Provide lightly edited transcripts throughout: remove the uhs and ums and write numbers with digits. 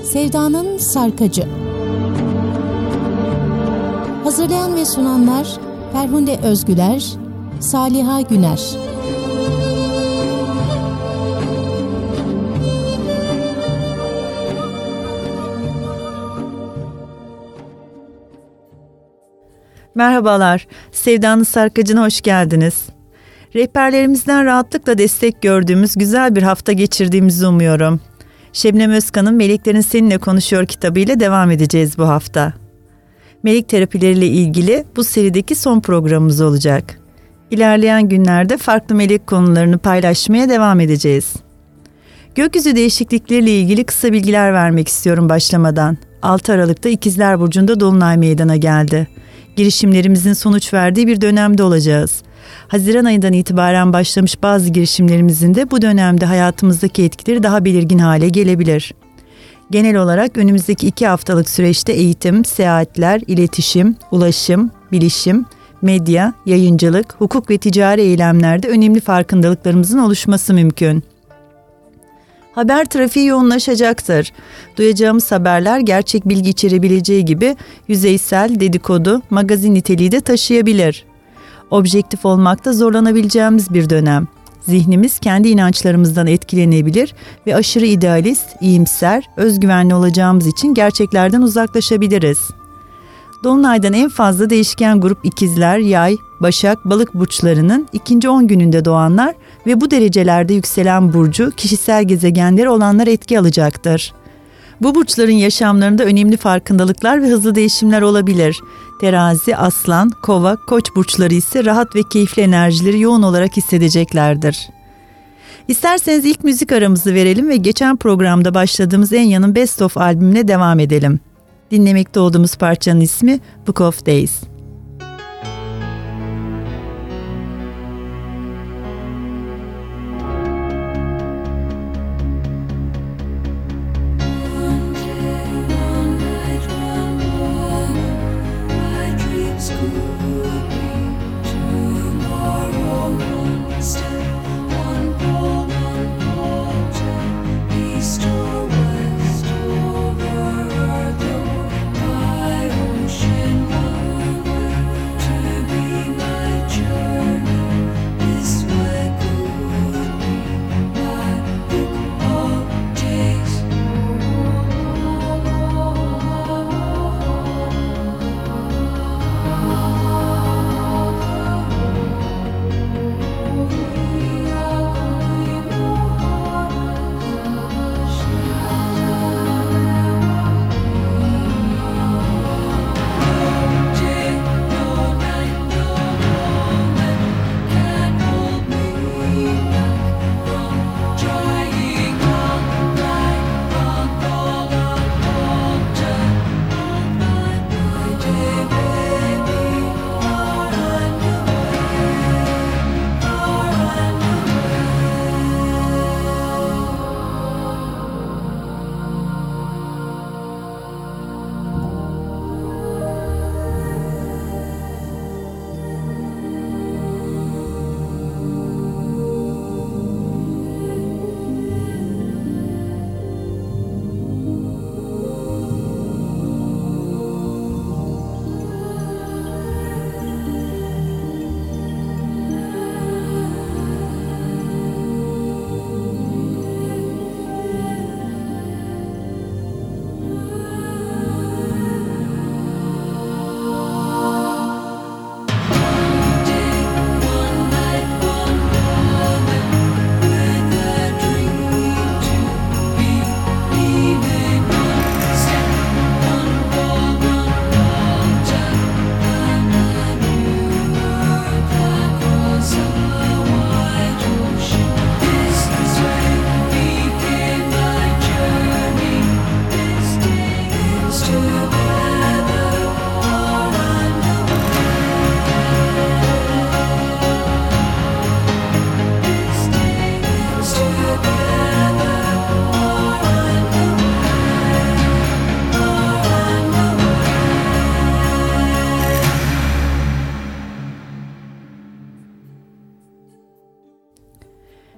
Sevdanın Sarkacı. Hazırlayan ve sunanlar Ferhunde Özgüler, Saliha Güner. Merhabalar, Sevdanın Sarkacı'na hoş geldiniz. Rehberlerimizden rahatlıkla destek gördüğümüz güzel bir hafta geçirdiğimizi umuyorum. Şebnem Özkan'ın Meleklerin Seninle Konuşuyor kitabıyla devam edeceğiz bu hafta. Melek terapileriyle ilgili bu serideki son programımız olacak. İlerleyen günlerde farklı melek konularını paylaşmaya devam edeceğiz. Gökyüzü değişiklikleriyle ilgili kısa bilgiler vermek istiyorum başlamadan. 6 Aralık'ta İkizler Burcu'nda Dolunay meydana geldi. Girişimlerimizin sonuç verdiği bir dönemde olacağız. Haziran ayından itibaren başlamış bazı girişimlerimizin de bu dönemde hayatımızdaki etkileri daha belirgin hale gelebilir. Genel olarak önümüzdeki 2 haftalık süreçte eğitim, seyahatler, iletişim, ulaşım, bilişim, medya, yayıncılık, hukuk ve ticari eylemlerde önemli farkındalıklarımızın oluşması mümkün. Haber trafiği yoğunlaşacaktır. Duyacağımız haberler gerçek bilgi içerebileceği gibi yüzeysel, dedikodu, magazin niteliği de taşıyabilir. Objektif olmakta zorlanabileceğimiz bir dönem. Zihnimiz kendi inançlarımızdan etkilenebilir ve aşırı idealist, iyimser, özgüvenli olacağımız için gerçeklerden uzaklaşabiliriz. Dolunay'dan en fazla değişken grup İkizler, Yay, Başak, Balık burçlarının ikinci 10 gününde doğanlar ve bu derecelerde yükselen burcu, kişisel gezegenleri olanlar etki alacaktır. Bu burçların yaşamlarında önemli farkındalıklar ve hızlı değişimler olabilir. Terazi, Aslan, Kova, Koç burçları ise rahat ve keyifli enerjileri yoğun olarak hissedeceklerdir. İsterseniz ilk müzik aramızı verelim ve geçen programda başladığımız Enya'nın Best Of albümüne devam edelim. Dinlemekte olduğumuz parçanın ismi Book of Days. Ocean one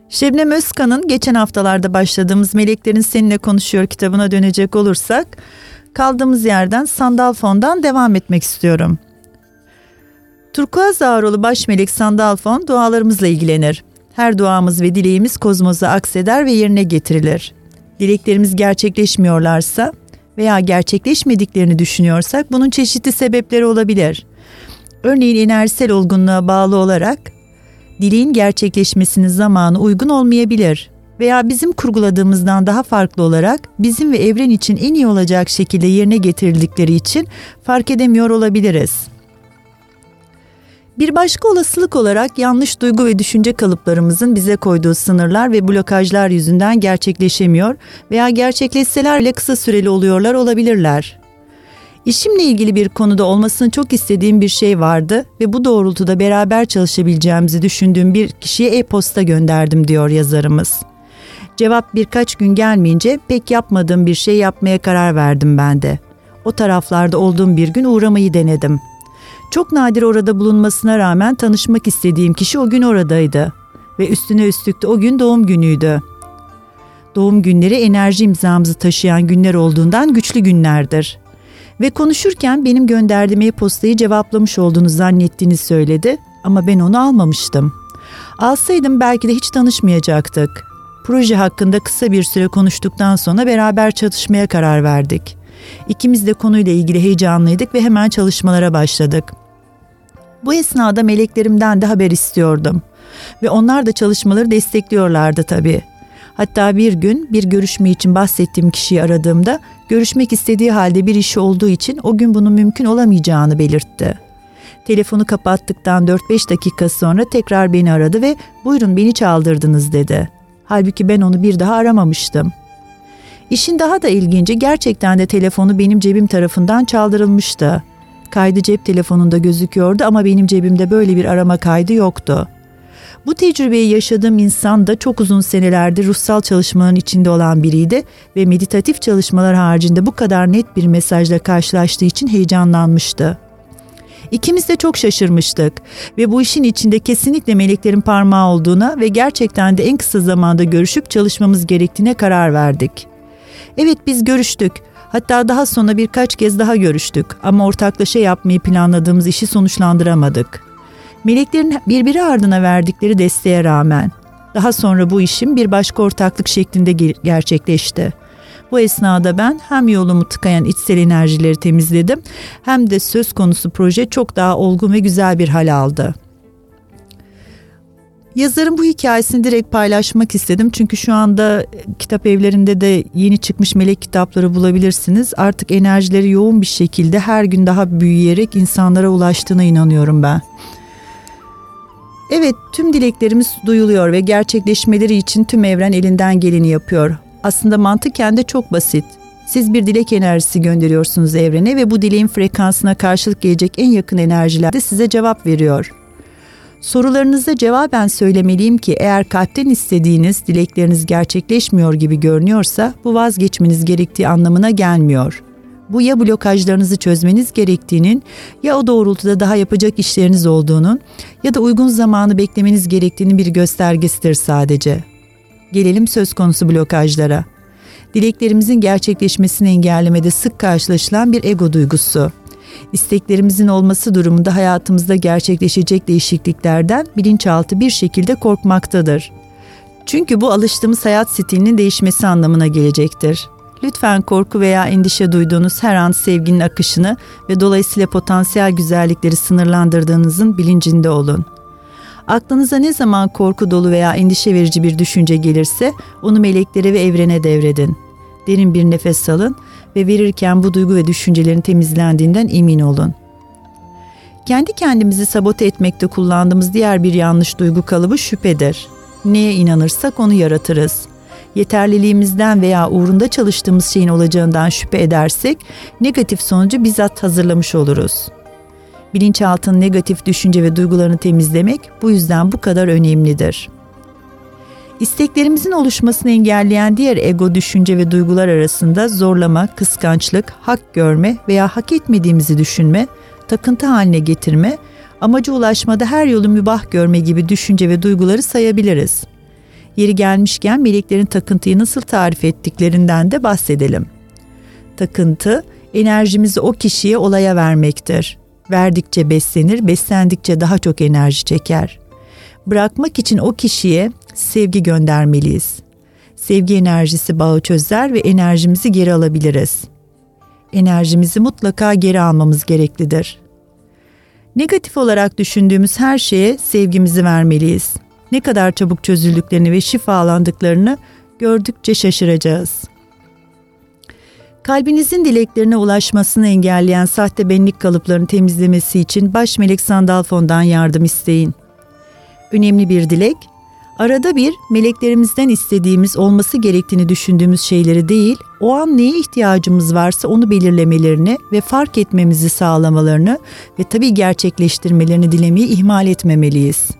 Şebnem Özkan'ın geçen haftalarda başladığımız Meleklerin Seninle Konuşuyor kitabına dönecek olursak, kaldığımız yerden Sandalphon'dan devam etmek istiyorum. Turkuaz ağrolu baş melek Sandalphon dualarımızla ilgilenir. Her duamız ve dileğimiz kozmosa akseder ve yerine getirilir. Dileklerimiz gerçekleşmiyorlarsa veya gerçekleşmediklerini düşünüyorsak bunun çeşitli sebepleri olabilir. Örneğin enerjisel olgunluğa bağlı olarak dileğin gerçekleşmesinin zamanı uygun olmayabilir veya bizim kurguladığımızdan daha farklı olarak bizim ve evren için en iyi olacak şekilde yerine getirildikleri için fark edemiyor olabiliriz. Bir başka olasılık olarak yanlış duygu ve düşünce kalıplarımızın bize koyduğu sınırlar ve blokajlar yüzünden gerçekleşemiyor veya gerçekleşseler bile kısa süreli oluyorlar olabilirler. İşimle ilgili bir konuda olmasını çok istediğim bir şey vardı ve bu doğrultuda beraber çalışabileceğimizi düşündüğüm bir kişiye e-posta gönderdim diyor yazarımız. Cevap birkaç gün gelmeyince pek yapmadığım bir şey yapmaya karar verdim ben de. O taraflarda olduğum bir gün uğramayı denedim. Çok nadir orada bulunmasına rağmen tanışmak istediğim kişi o gün oradaydı ve üstüne üstlük de o gün doğum günüydü. Doğum günleri enerji imzamızı taşıyan günler olduğundan güçlü günlerdir. Ve konuşurken benim gönderdiğim e-postayı cevaplamış olduğunu zannettiğini söyledi ama ben onu almamıştım. Alsaydım belki de hiç tanışmayacaktık. Proje hakkında kısa bir süre konuştuktan sonra beraber çatışmaya karar verdik. İkimiz de konuyla ilgili heyecanlıydık ve hemen çalışmalara başladık. Bu esnada meleklerimden de haber istiyordum. Ve onlar da çalışmaları destekliyorlardı tabii. Hatta bir gün bir görüşme için bahsettiğim kişiyi aradığımda görüşmek istediği halde bir işi olduğu için o gün bunun mümkün olamayacağını belirtti. Telefonu kapattıktan 4-5 dakika sonra tekrar beni aradı ve "Buyurun, beni çaldırdınız" dedi. Halbuki ben onu bir daha aramamıştım. İşin daha da ilginci, gerçekten de telefonu benim cebim tarafından çaldırılmıştı. Kaydı cep telefonunda gözüküyordu ama benim cebimde böyle bir arama kaydı yoktu. Bu tecrübeyi yaşadığım insan da çok uzun senelerdir ruhsal çalışmaların içinde olan biriydi ve meditatif çalışmalar haricinde bu kadar net bir mesajla karşılaştığı için heyecanlanmıştı. İkimiz de çok şaşırmıştık ve bu işin içinde kesinlikle meleklerin parmağı olduğuna ve gerçekten de en kısa zamanda görüşüp çalışmamız gerektiğine karar verdik. Evet, biz görüştük. Hatta daha sonra birkaç kez daha görüştük ama ortaklaşa yapmayı planladığımız işi sonuçlandıramadık. Meleklerin birbiri ardına verdikleri desteğe rağmen daha sonra bu işim bir başka ortaklık şeklinde gerçekleşti. Bu esnada ben hem yolumu tıkayan içsel enerjileri temizledim hem de söz konusu proje çok daha olgun ve güzel bir hal aldı. Yazarın bu hikayesini direkt paylaşmak istedim çünkü şu anda kitap evlerinde de yeni çıkmış melek kitapları bulabilirsiniz. Artık enerjileri yoğun bir şekilde her gün daha büyüyerek insanlara ulaştığına inanıyorum ben. Evet, tüm dileklerimiz duyuluyor ve gerçekleşmeleri için tüm evren elinden geleni yapıyor. Aslında mantıken de çok basit. Siz bir dilek enerjisi gönderiyorsunuz evrene ve bu dileğin frekansına karşılık gelecek en yakın enerjiler de size cevap veriyor. Sorularınıza cevaben söylemeliyim ki eğer kalpten istediğiniz dilekleriniz gerçekleşmiyor gibi görünüyorsa bu vazgeçmeniz gerektiği anlamına gelmiyor. Bu ya blokajlarınızı çözmeniz gerektiğinin ya o doğrultuda daha yapacak işleriniz olduğunun ya da uygun zamanı beklemeniz gerektiğinin bir göstergesidir sadece. Gelelim söz konusu blokajlara. Dileklerimizin gerçekleşmesini engellemede sık karşılaşılan bir ego duygusu. İsteklerimizin olması durumunda hayatımızda gerçekleşecek değişikliklerden bilinçaltı bir şekilde korkmaktadır. Çünkü bu alıştığımız hayat stilinin değişmesi anlamına gelecektir. Lütfen korku veya endişe duyduğunuz her an sevginin akışını ve dolayısıyla potansiyel güzellikleri sınırlandırdığınızın bilincinde olun. Aklınıza ne zaman korku dolu veya endişe verici bir düşünce gelirse onu meleklere ve evrene devredin. Derin bir nefes alın ve verirken bu duygu ve düşüncelerin temizlendiğinden emin olun. Kendi kendimizi sabote etmekte kullandığımız diğer bir yanlış duygu kalıbı şüphedir. Neye inanırsak onu yaratırız. Yeterliliğimizden veya uğrunda çalıştığımız şeyin olacağından şüphe edersek negatif sonucu bizzat hazırlamış oluruz. Bilinçaltının negatif düşünce ve duygularını temizlemek bu yüzden bu kadar önemlidir. İsteklerimizin oluşmasını engelleyen diğer ego düşünce ve duygular arasında zorlama, kıskançlık, hak görme veya hak etmediğimizi düşünme, takıntı haline getirme, amaca ulaşmada her yolu mübah görme gibi düşünce ve duyguları sayabiliriz. Yeri gelmişken meleklerin takıntıyı nasıl tarif ettiklerinden de bahsedelim. Takıntı, enerjimizi o kişiye, olaya vermektir. Verdikçe beslenir, beslendikçe daha çok enerji çeker. Bırakmak için o kişiye sevgi göndermeliyiz. Sevgi enerjisi bağı çözer ve enerjimizi geri alabiliriz. Enerjimizi mutlaka geri almamız gereklidir. Negatif olarak düşündüğümüz her şeye sevgimizi vermeliyiz. Ne kadar çabuk çözüldüklerini ve şifalandıklarını gördükçe şaşıracağız. Kalbinizin dileklerine ulaşmasını engelleyen sahte benlik kalıplarını temizlemesi için baş melek Sandalfon'dan yardım isteyin. Önemli bir dilek, arada bir meleklerimizden istediğimiz, olması gerektiğini düşündüğümüz şeyleri değil, o an neye ihtiyacımız varsa onu belirlemelerini ve fark etmemizi sağlamalarını ve tabii gerçekleştirmelerini dilemeyi ihmal etmemeliyiz.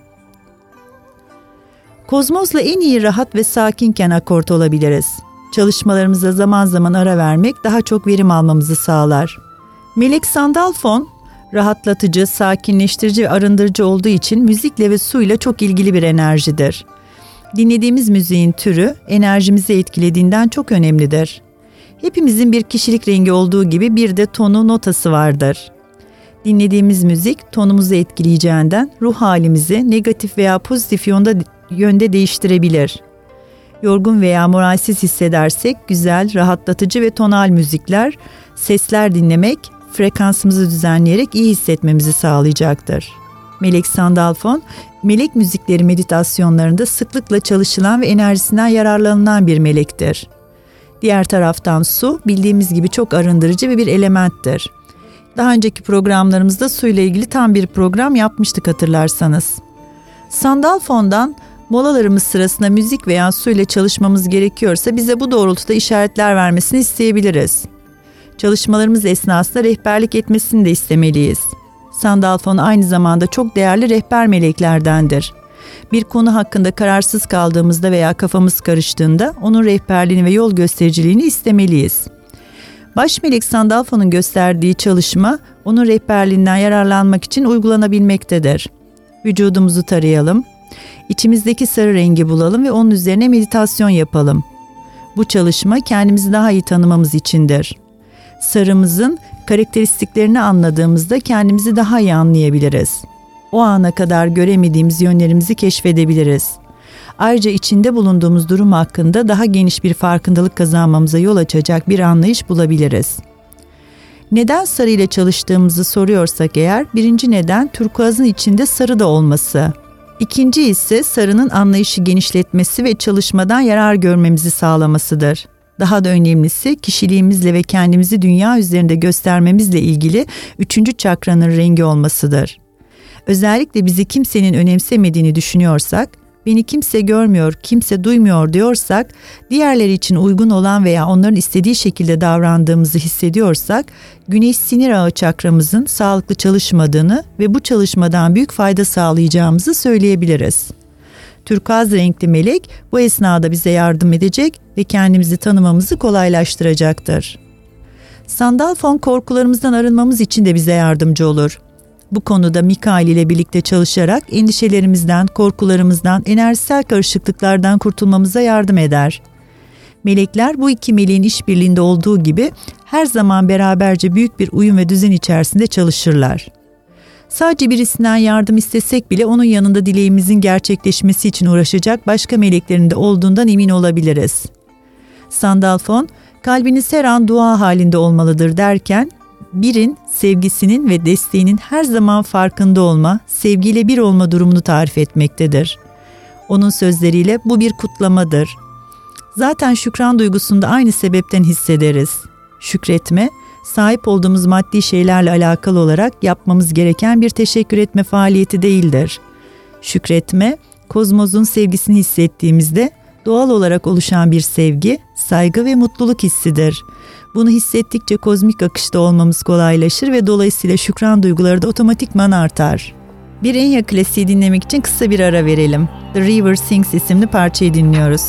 Kozmosla en iyi rahat ve sakinken akort olabiliriz. Çalışmalarımıza zaman zaman ara vermek daha çok verim almamızı sağlar. Melek Sandalfon, rahatlatıcı, sakinleştirici ve arındırıcı olduğu için müzikle ve suyla çok ilgili bir enerjidir. Dinlediğimiz müziğin türü enerjimizi etkilediğinden çok önemlidir. Hepimizin bir kişilik rengi olduğu gibi bir de tonu, notası vardır. Dinlediğimiz müzik tonumuzu etkileyeceğinden ruh halimizi negatif veya pozitif yönde değiştirebilir. Yorgun veya moralsiz hissedersek güzel, rahatlatıcı ve tonal müzikler, sesler dinlemek, frekansımızı düzenleyerek iyi hissetmemizi sağlayacaktır. Melek Sandalfon, melek müzikleri meditasyonlarında sıklıkla çalışılan ve enerjisinden yararlanılan bir melektir. Diğer taraftan su, bildiğimiz gibi çok arındırıcı ve bir elementtir. Daha önceki programlarımızda suyla ilgili tam bir program yapmıştık hatırlarsanız. Sandalfon'dan molalarımız sırasında müzik veya suyla çalışmamız gerekiyorsa bize bu doğrultuda işaretler vermesini isteyebiliriz. Çalışmalarımız esnasında rehberlik etmesini de istemeliyiz. Sandalfon aynı zamanda çok değerli rehber meleklerdendir. Bir konu hakkında kararsız kaldığımızda veya kafamız karıştığında onun rehberliğini ve yol göstericiliğini istemeliyiz. Baş melek Sandalfon'un gösterdiği çalışma onun rehberliğinden yararlanmak için uygulanabilmektedir. Vücudumuzu tarayalım, içimizdeki sarı rengi bulalım ve onun üzerine meditasyon yapalım. Bu çalışma kendimizi daha iyi tanımamız içindir. Sarımızın karakteristiklerini anladığımızda kendimizi daha iyi anlayabiliriz. O ana kadar göremediğimiz yönlerimizi keşfedebiliriz. Ayrıca içinde bulunduğumuz durum hakkında daha geniş bir farkındalık kazanmamıza yol açacak bir anlayış bulabiliriz. Neden sarı ile çalıştığımızı soruyorsak eğer, birinci neden turkuazın içinde sarı da olması. İkinci ise sarının anlayışı genişletmesi ve çalışmadan yarar görmemizi sağlamasıdır. Daha da önemlisi kişiliğimizle ve kendimizi dünya üzerinde göstermemizle ilgili üçüncü çakranın rengi olmasıdır. Özellikle bizi kimsenin önemsemediğini düşünüyorsak, beni kimse görmüyor, kimse duymuyor diyorsak, diğerleri için uygun olan veya onların istediği şekilde davrandığımızı hissediyorsak, güneş sinir ağı çakramızın sağlıklı çalışmadığını ve bu çalışmadan büyük fayda sağlayacağımızı söyleyebiliriz. Turkuaz renkli melek bu esnada bize yardım edecek ve kendimizi tanımamızı kolaylaştıracaktır. Sandalfon korkularımızdan arınmamız için de bize yardımcı olur. Bu konuda Mikail ile birlikte çalışarak endişelerimizden, korkularımızdan, enerjisel karışıklıklardan kurtulmamıza yardım eder. Melekler bu iki meleğin işbirliğinde olduğu gibi her zaman beraberce büyük bir uyum ve düzen içerisinde çalışırlar. Sadece birisinden yardım istesek bile onun yanında dileğimizin gerçekleşmesi için uğraşacak başka meleklerin de olduğundan emin olabiliriz. Sandalfon, kalbiniz her an dua halinde olmalıdır derken, birin sevgisinin ve desteğinin her zaman farkında olma, sevgiyle bir olma durumunu tarif etmektedir. Onun sözleriyle bu bir kutlamadır. Zaten şükran duygusunu da aynı sebepten hissederiz. Şükretme, sahip olduğumuz maddi şeylerle alakalı olarak yapmamız gereken bir teşekkür etme faaliyeti değildir. Şükretme, kozmosun sevgisini hissettiğimizde doğal olarak oluşan bir sevgi, saygı ve mutluluk hissidir. Bunu hissettikçe kozmik akışta olmamız kolaylaşır ve dolayısıyla şükran duyguları da otomatikman artar. Bir Enya klasiği dinlemek için kısa bir ara verelim. The River Sings isimli parçayı dinliyoruz.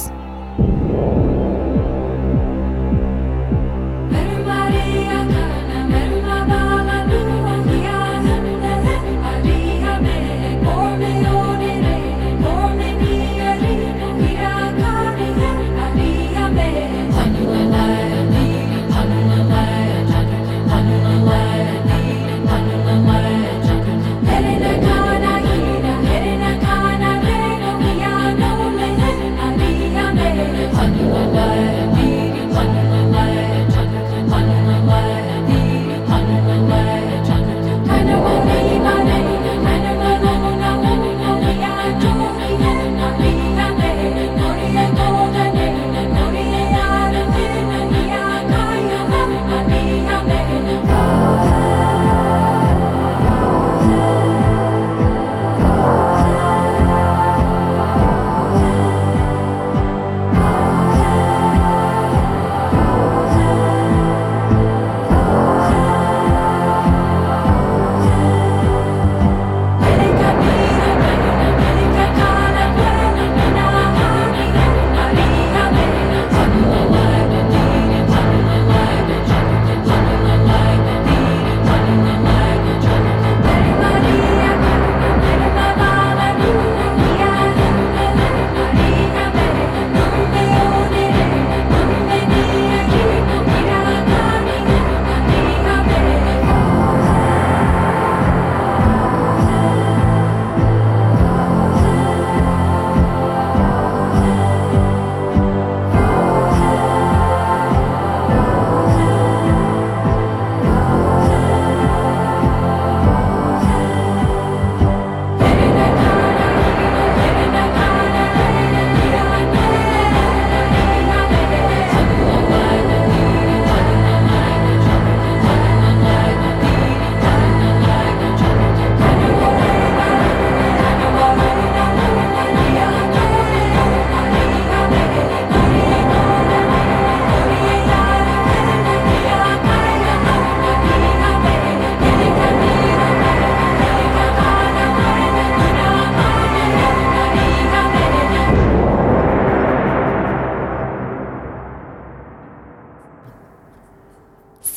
Maria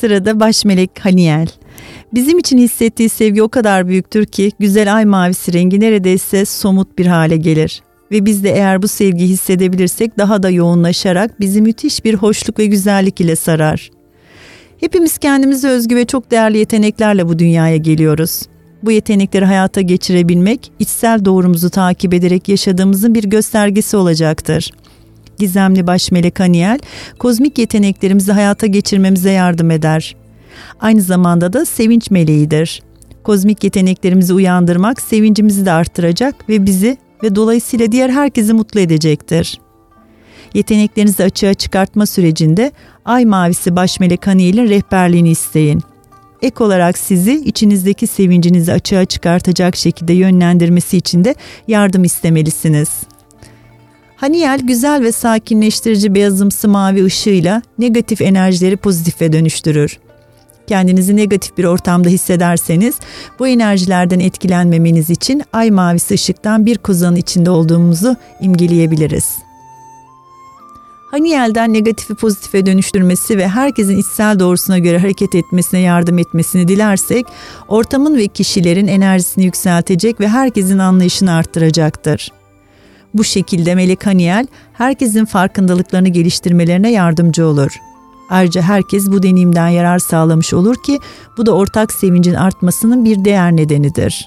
Sırada baş melek Haniel. Bizim için hissettiği sevgi o kadar büyüktür ki güzel ay mavisi rengi neredeyse somut bir hale gelir. Ve biz de eğer bu sevgiyi hissedebilirsek daha da yoğunlaşarak bizi müthiş bir hoşluk ve güzellik ile sarar. Hepimiz kendimize özgü ve çok değerli yeteneklerle bu dünyaya geliyoruz. Bu yetenekleri hayata geçirebilmek, içsel doğrumuzu takip ederek yaşadığımızın bir göstergesi olacaktır. Gizemli baş melek Haniel, kozmik yeteneklerimizi hayata geçirmemize yardım eder. Aynı zamanda da sevinç meleğidir. Kozmik yeteneklerimizi uyandırmak sevincimizi de arttıracak ve bizi ve dolayısıyla diğer herkesi mutlu edecektir. Yeteneklerinizi açığa çıkartma sürecinde ay mavisi baş melek Haniel'in rehberliğini isteyin. Ek olarak sizi içinizdeki sevincinizi açığa çıkartacak şekilde yönlendirmesi için de yardım istemelisiniz. Haniel güzel ve sakinleştirici beyazımsı mavi ışığıyla negatif enerjileri pozitife dönüştürür. Kendinizi negatif bir ortamda hissederseniz bu enerjilerden etkilenmemeniz için ay mavisi ışıktan bir kozanın içinde olduğumuzu imgeleyebiliriz. Haniel'den negatifi pozitife dönüştürmesi ve herkesin içsel doğrusuna göre hareket etmesine yardım etmesini dilersek, ortamın ve kişilerin enerjisini yükseltecek ve herkesin anlayışını arttıracaktır. Bu şekilde melek Haniel, herkesin farkındalıklarını geliştirmelerine yardımcı olur. Ayrıca herkes bu deneyimden yarar sağlamış olur ki bu da ortak sevincin artmasının bir değer nedenidir.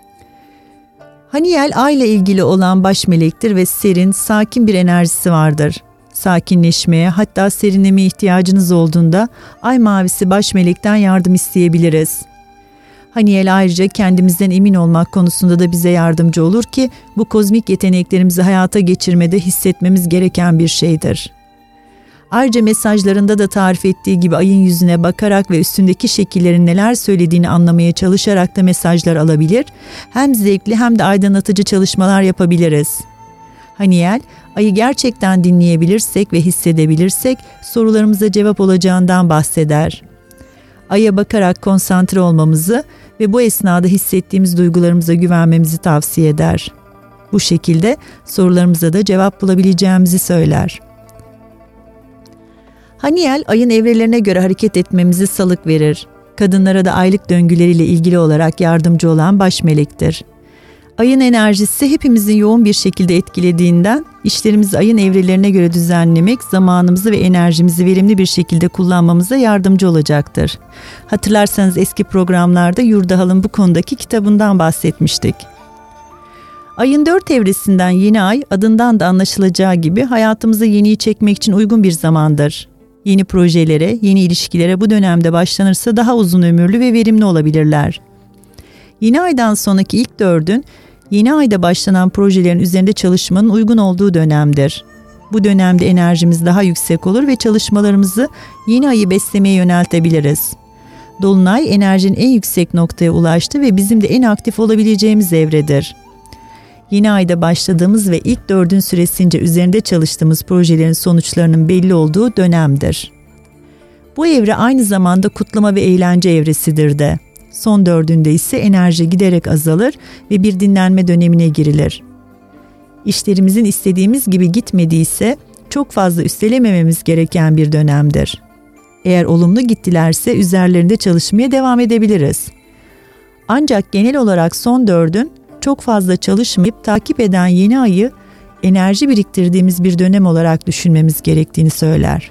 Haniel ay ile ilgili olan baş melektir ve serin, sakin bir enerjisi vardır. Sakinleşmeye, hatta serinlemeye ihtiyacınız olduğunda ay mavisi baş melekten yardım isteyebiliriz. Haniel ayrıca kendimizden emin olmak konusunda da bize yardımcı olur ki bu kozmik yeteneklerimizi hayata geçirmede hissetmemiz gereken bir şeydir. Ayrıca mesajlarında da tarif ettiği gibi ayın yüzüne bakarak ve üstündeki şekillerin neler söylediğini anlamaya çalışarak da mesajlar alabilir, hem zevkli hem de aydınlatıcı çalışmalar yapabiliriz. Haniel, ayı gerçekten dinleyebilirsek ve hissedebilirsek sorularımıza cevap olacağından bahseder. Aya bakarak konsantre olmamızı ve bu esnada hissettiğimiz duygularımıza güvenmemizi tavsiye eder. Bu şekilde sorularımıza da cevap bulabileceğimizi söyler. Haniel, ayın evrelerine göre hareket etmemizi salık verir. Kadınlara da aylık döngüleriyle ilgili olarak yardımcı olan baş melektir. Ayın enerjisi hepimizin yoğun bir şekilde etkilediğinden işlerimizi ayın evrelerine göre düzenlemek, zamanımızı ve enerjimizi verimli bir şekilde kullanmamıza yardımcı olacaktır. Hatırlarsanız eski programlarda Yurdahal'ın bu konudaki kitabından bahsetmiştik. Ayın 4 evresinden yeni ay, adından da anlaşılacağı gibi hayatımıza yeniyi çekmek için uygun bir zamandır. Yeni projelere, yeni ilişkilere bu dönemde başlanırsa daha uzun ömürlü ve verimli olabilirler. Yeni aydan sonraki ilk 4'ün yeni ayda başlanan projelerin üzerinde çalışmanın uygun olduğu dönemdir. Bu dönemde enerjimiz daha yüksek olur ve çalışmalarımızı yeni ayı beslemeye yöneltebiliriz. Dolunay enerjinin en yüksek noktaya ulaştı ve bizim de en aktif olabileceğimiz evredir. Yeni ayda başladığımız ve ilk 4'ün süresince üzerinde çalıştığımız projelerin sonuçlarının belli olduğu dönemdir. Bu evre aynı zamanda kutlama ve eğlence evresidir de. Son 4'ünde ise enerji giderek azalır ve bir dinlenme dönemine girilir. İşlerimizin istediğimiz gibi gitmediyse çok fazla üstelemememiz gereken bir dönemdir. Eğer olumlu gittilerse üzerlerinde çalışmaya devam edebiliriz. Ancak genel olarak son 4'ün çok fazla çalışmayıp takip eden yeni ayı enerji biriktirdiğimiz bir dönem olarak düşünmemiz gerektiğini söyler.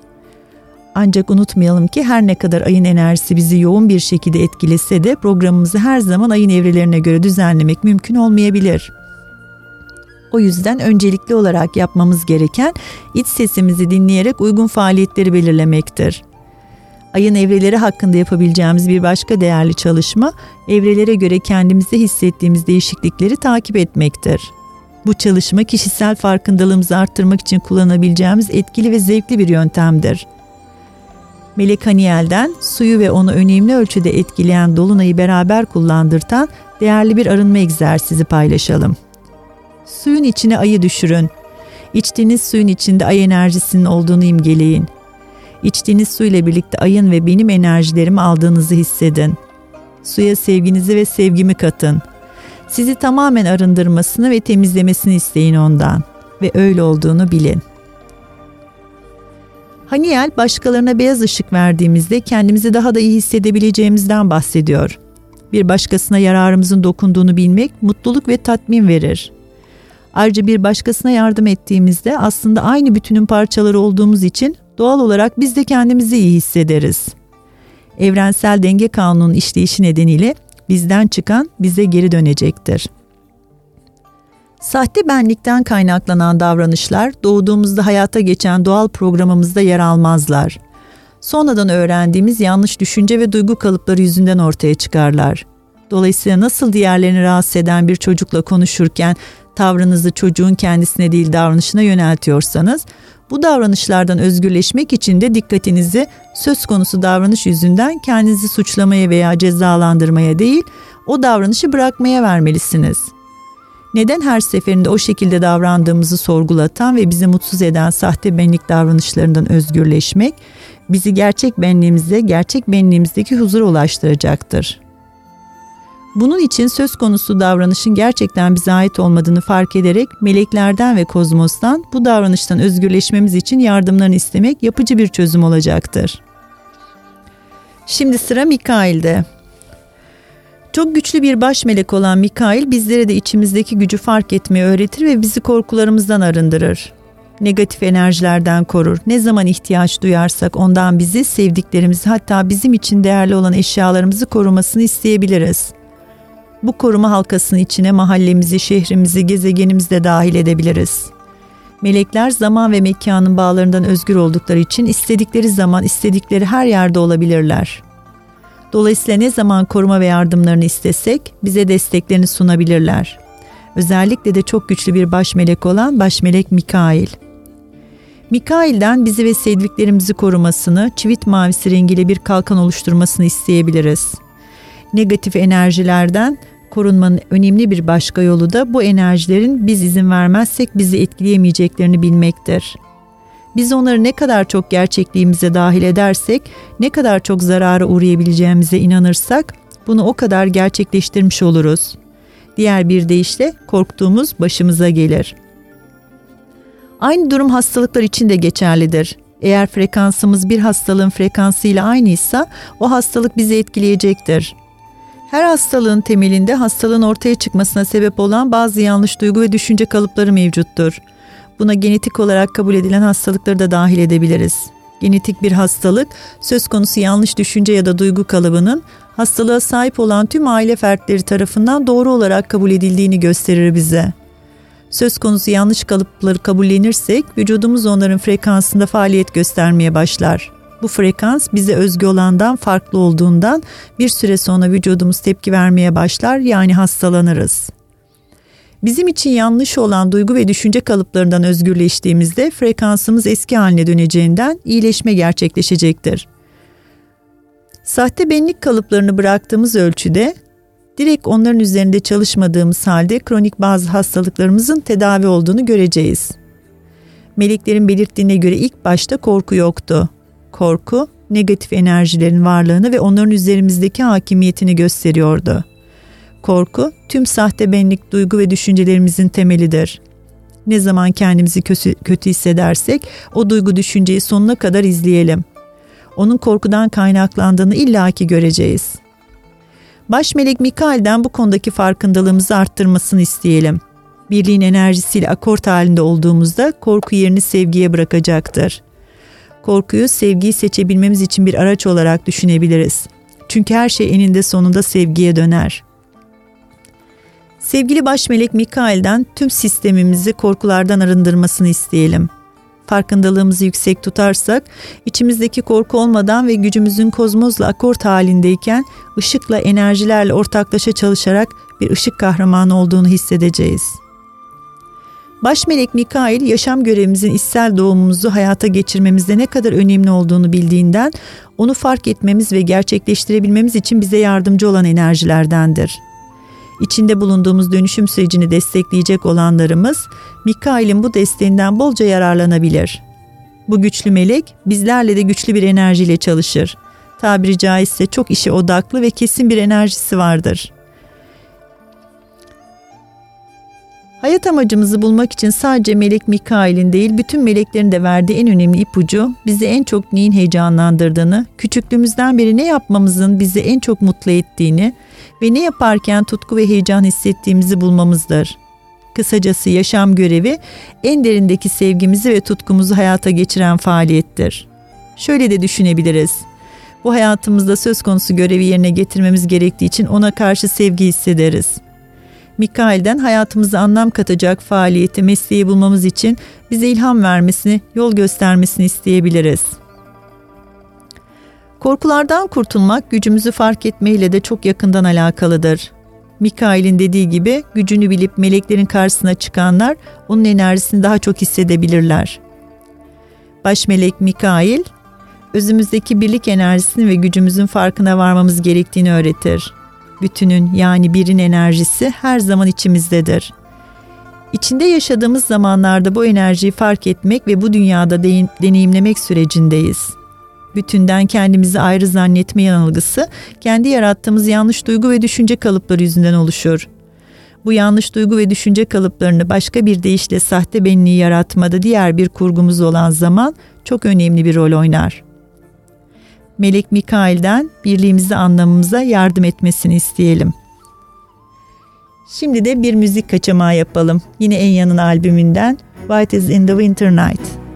Ancak unutmayalım ki her ne kadar ayın enerjisi bizi yoğun bir şekilde etkilese de programımızı her zaman ayın evrelerine göre düzenlemek mümkün olmayabilir. O yüzden öncelikli olarak yapmamız gereken iç sesimizi dinleyerek uygun faaliyetleri belirlemektir. Ayın evreleri hakkında yapabileceğimiz bir başka değerli çalışma, evrelere göre kendimizde hissettiğimiz değişiklikleri takip etmektir. Bu çalışma kişisel farkındalığımızı arttırmak için kullanabileceğimiz etkili ve zevkli bir yöntemdir. Melek Haniel'den suyu ve onu önemli ölçüde etkileyen dolunayı beraber kullandırtan değerli bir arınma egzersizi paylaşalım. Suyun içine ayı düşürün. İçtiğiniz suyun içinde ay enerjisinin olduğunu imgeleyin. İçtiğiniz su ile birlikte ayın ve benim enerjilerimi aldığınızı hissedin. Suya sevginizi ve sevgimi katın. Sizi tamamen arındırmasını ve temizlemesini isteyin ondan ve öyle olduğunu bilin. Haniel başkalarına beyaz ışık verdiğimizde kendimizi daha da iyi hissedebileceğimizden bahsediyor. Bir başkasına yararımızın dokunduğunu bilmek mutluluk ve tatmin verir. Ayrıca bir başkasına yardım ettiğimizde aslında aynı bütünün parçaları olduğumuz için doğal olarak biz de kendimizi iyi hissederiz. Evrensel denge kanununun işleyişi nedeniyle bizden çıkan bize geri dönecektir. Sahte benlikten kaynaklanan davranışlar doğduğumuzda hayata geçen doğal programımızda yer almazlar. Sonradan öğrendiğimiz yanlış düşünce ve duygu kalıpları yüzünden ortaya çıkarlar. Dolayısıyla nasıl diğerlerini rahatsız eden bir çocukla konuşurken tavrınızı çocuğun kendisine değil davranışına yöneltiyorsanız, bu davranışlardan özgürleşmek için de dikkatinizi söz konusu davranış yüzünden kendinizi suçlamaya veya cezalandırmaya değil, o davranışı bırakmaya vermelisiniz. Neden her seferinde o şekilde davrandığımızı sorgulatan ve bizi mutsuz eden sahte benlik davranışlarından özgürleşmek, bizi gerçek benliğimizdeki huzura ulaştıracaktır. Bunun için söz konusu davranışın gerçekten bize ait olmadığını fark ederek meleklerden ve kozmostan bu davranıştan özgürleşmemiz için yardımlarını istemek yapıcı bir çözüm olacaktır. Şimdi sıra Mikail'de. Çok güçlü bir baş melek olan Mikail bizlere de içimizdeki gücü fark etmeyi öğretir ve bizi korkularımızdan arındırır. Negatif enerjilerden korur. Ne zaman ihtiyaç duyarsak ondan bizi, sevdiklerimizi, hatta bizim için değerli olan eşyalarımızı korumasını isteyebiliriz. Bu koruma halkasının içine mahallemizi, şehrimizi, gezegenimizi de dahil edebiliriz. Melekler zaman ve mekanın bağlarından özgür oldukları için istedikleri zaman, istedikleri her yerde olabilirler. Dolayısıyla ne zaman koruma ve yardımlarını istesek bize desteklerini sunabilirler. Özellikle de çok güçlü bir baş melek olan baş melek Mikail. Mikail'den bizi ve sevdiklerimizi korumasını, çivit mavisi rengiyle bir kalkan oluşturmasını isteyebiliriz. Negatif enerjilerden korunmanın önemli bir başka yolu da bu enerjilerin biz izin vermezsek bizi etkileyemeyeceklerini bilmektir. Biz onları ne kadar çok gerçekliğimize dahil edersek, ne kadar çok zarara uğrayabileceğimize inanırsak bunu o kadar gerçekleştirmiş oluruz. Diğer bir deyişle korktuğumuz başımıza gelir. Aynı durum hastalıklar için de geçerlidir. Eğer frekansımız bir hastalığın frekansıyla aynıysa o hastalık bizi etkileyecektir. Her hastalığın temelinde hastalığın ortaya çıkmasına sebep olan bazı yanlış duygu ve düşünce kalıpları mevcuttur. Buna genetik olarak kabul edilen hastalıkları da dahil edebiliriz. Genetik bir hastalık, söz konusu yanlış düşünce ya da duygu kalıbının hastalığa sahip olan tüm aile fertleri tarafından doğru olarak kabul edildiğini gösterir bize. Söz konusu yanlış kalıpları kabullenirsek, vücudumuz onların frekansında faaliyet göstermeye başlar. Bu frekans bize özgü olandan farklı olduğundan bir süre sonra vücudumuz tepki vermeye başlar, yani hastalanırız. Bizim için yanlış olan duygu ve düşünce kalıplarından özgürleştiğimizde frekansımız eski haline döneceğinden iyileşme gerçekleşecektir. Sahte benlik kalıplarını bıraktığımız ölçüde direkt onların üzerinde çalışmadığımız halde kronik bazı hastalıklarımızın tedavi olduğunu göreceğiz. Meleklerin belirttiğine göre ilk başta korku yoktu. Korku, negatif enerjilerin varlığını ve onların üzerimizdeki hakimiyetini gösteriyordu. Korku, tüm sahte benlik duygu ve düşüncelerimizin temelidir. Ne zaman kendimizi kötü hissedersek, o duygu düşünceyi sonuna kadar izleyelim. Onun korkudan kaynaklandığını illaki göreceğiz. Baş melek Mikail'den bu konudaki farkındalığımızı arttırmasını isteyelim. Birliğin enerjisiyle akort halinde olduğumuzda korku yerini sevgiye bırakacaktır. Korkuyu sevgiyi seçebilmemiz için bir araç olarak düşünebiliriz. Çünkü her şey eninde sonunda sevgiye döner. Sevgili baş melek Mikail'den tüm sistemimizi korkulardan arındırmasını isteyelim. Farkındalığımızı yüksek tutarsak, içimizdeki korku olmadan ve gücümüzün kozmosla akort halindeyken ışıkla, enerjilerle ortaklaşa çalışarak bir ışık kahramanı olduğunu hissedeceğiz. Baş melek Mikail, yaşam görevimizin içsel doğumumuzu hayata geçirmemizde ne kadar önemli olduğunu bildiğinden, onu fark etmemiz ve gerçekleştirebilmemiz için bize yardımcı olan enerjilerdendir. İçinde bulunduğumuz dönüşüm sürecini destekleyecek olanlarımız, Mikail'in bu desteğinden bolca yararlanabilir. Bu güçlü melek, bizlerle de güçlü bir enerjiyle çalışır. Tabiri caizse çok işe odaklı ve kesin bir enerjisi vardır. Hayat amacımızı bulmak için sadece melek Mikail'in değil, bütün meleklerin de verdiği en önemli ipucu, bizi en çok neyin heyecanlandırdığını, küçüklüğümüzden beri ne yapmamızın bizi en çok mutlu ettiğini ve ne yaparken tutku ve heyecan hissettiğimizi bulmamızdır. Kısacası yaşam görevi, en derindeki sevgimizi ve tutkumuzu hayata geçiren faaliyettir. Şöyle de düşünebiliriz. Bu hayatımızda söz konusu görevi yerine getirmemiz gerektiği için ona karşı sevgi hissederiz. Mikail'den hayatımıza anlam katacak faaliyeti, mesleği bulmamız için bize ilham vermesini, yol göstermesini isteyebiliriz. Korkulardan kurtulmak, gücümüzü fark etmeyle de çok yakından alakalıdır. Mikail'in dediği gibi gücünü bilip meleklerin karşısına çıkanlar onun enerjisini daha çok hissedebilirler. Baş melek Mikail, özümüzdeki birlik enerjisini ve gücümüzün farkına varmamız gerektiğini öğretir. Bütünün, yani birin enerjisi her zaman içimizdedir. İçinde yaşadığımız zamanlarda bu enerjiyi fark etmek ve bu dünyada deneyimlemek sürecindeyiz. Bütünden kendimizi ayrı zannetme yanılgısı, kendi yarattığımız yanlış duygu ve düşünce kalıpları yüzünden oluşur. Bu yanlış duygu ve düşünce kalıplarını başka bir deyişle sahte benliği yaratmada diğer bir kurgumuz olan zaman çok önemli bir rol oynar. Melek Mikail'den birliğimizi anlamamıza yardım etmesini isteyelim. Şimdi de bir müzik kaçamağı yapalım. Yine Enya'nın albümünden White is in the Winter Night.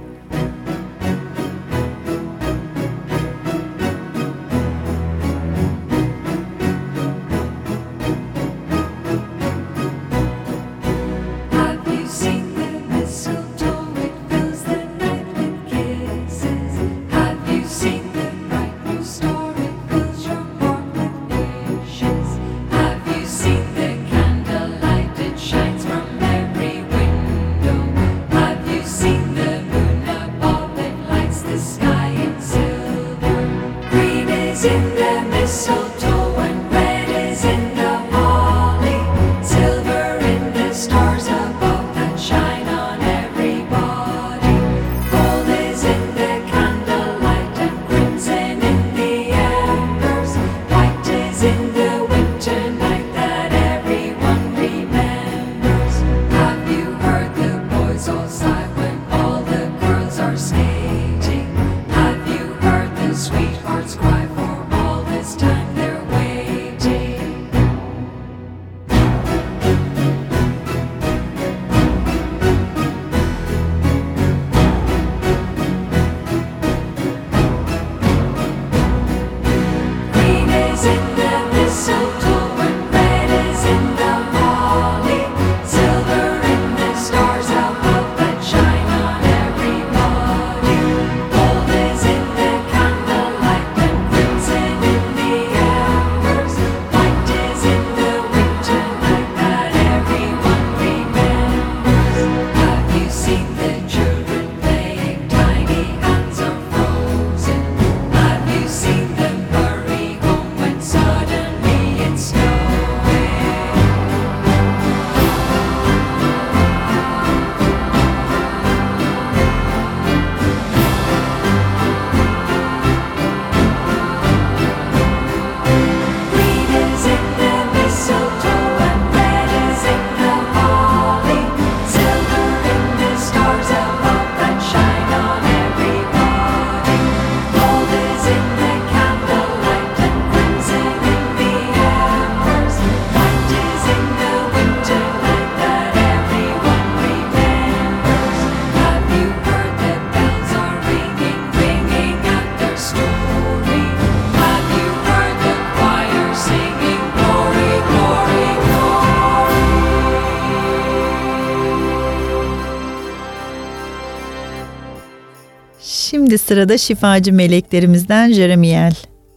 Şimdi sırada şifacı meleklerimizden Jeremiel.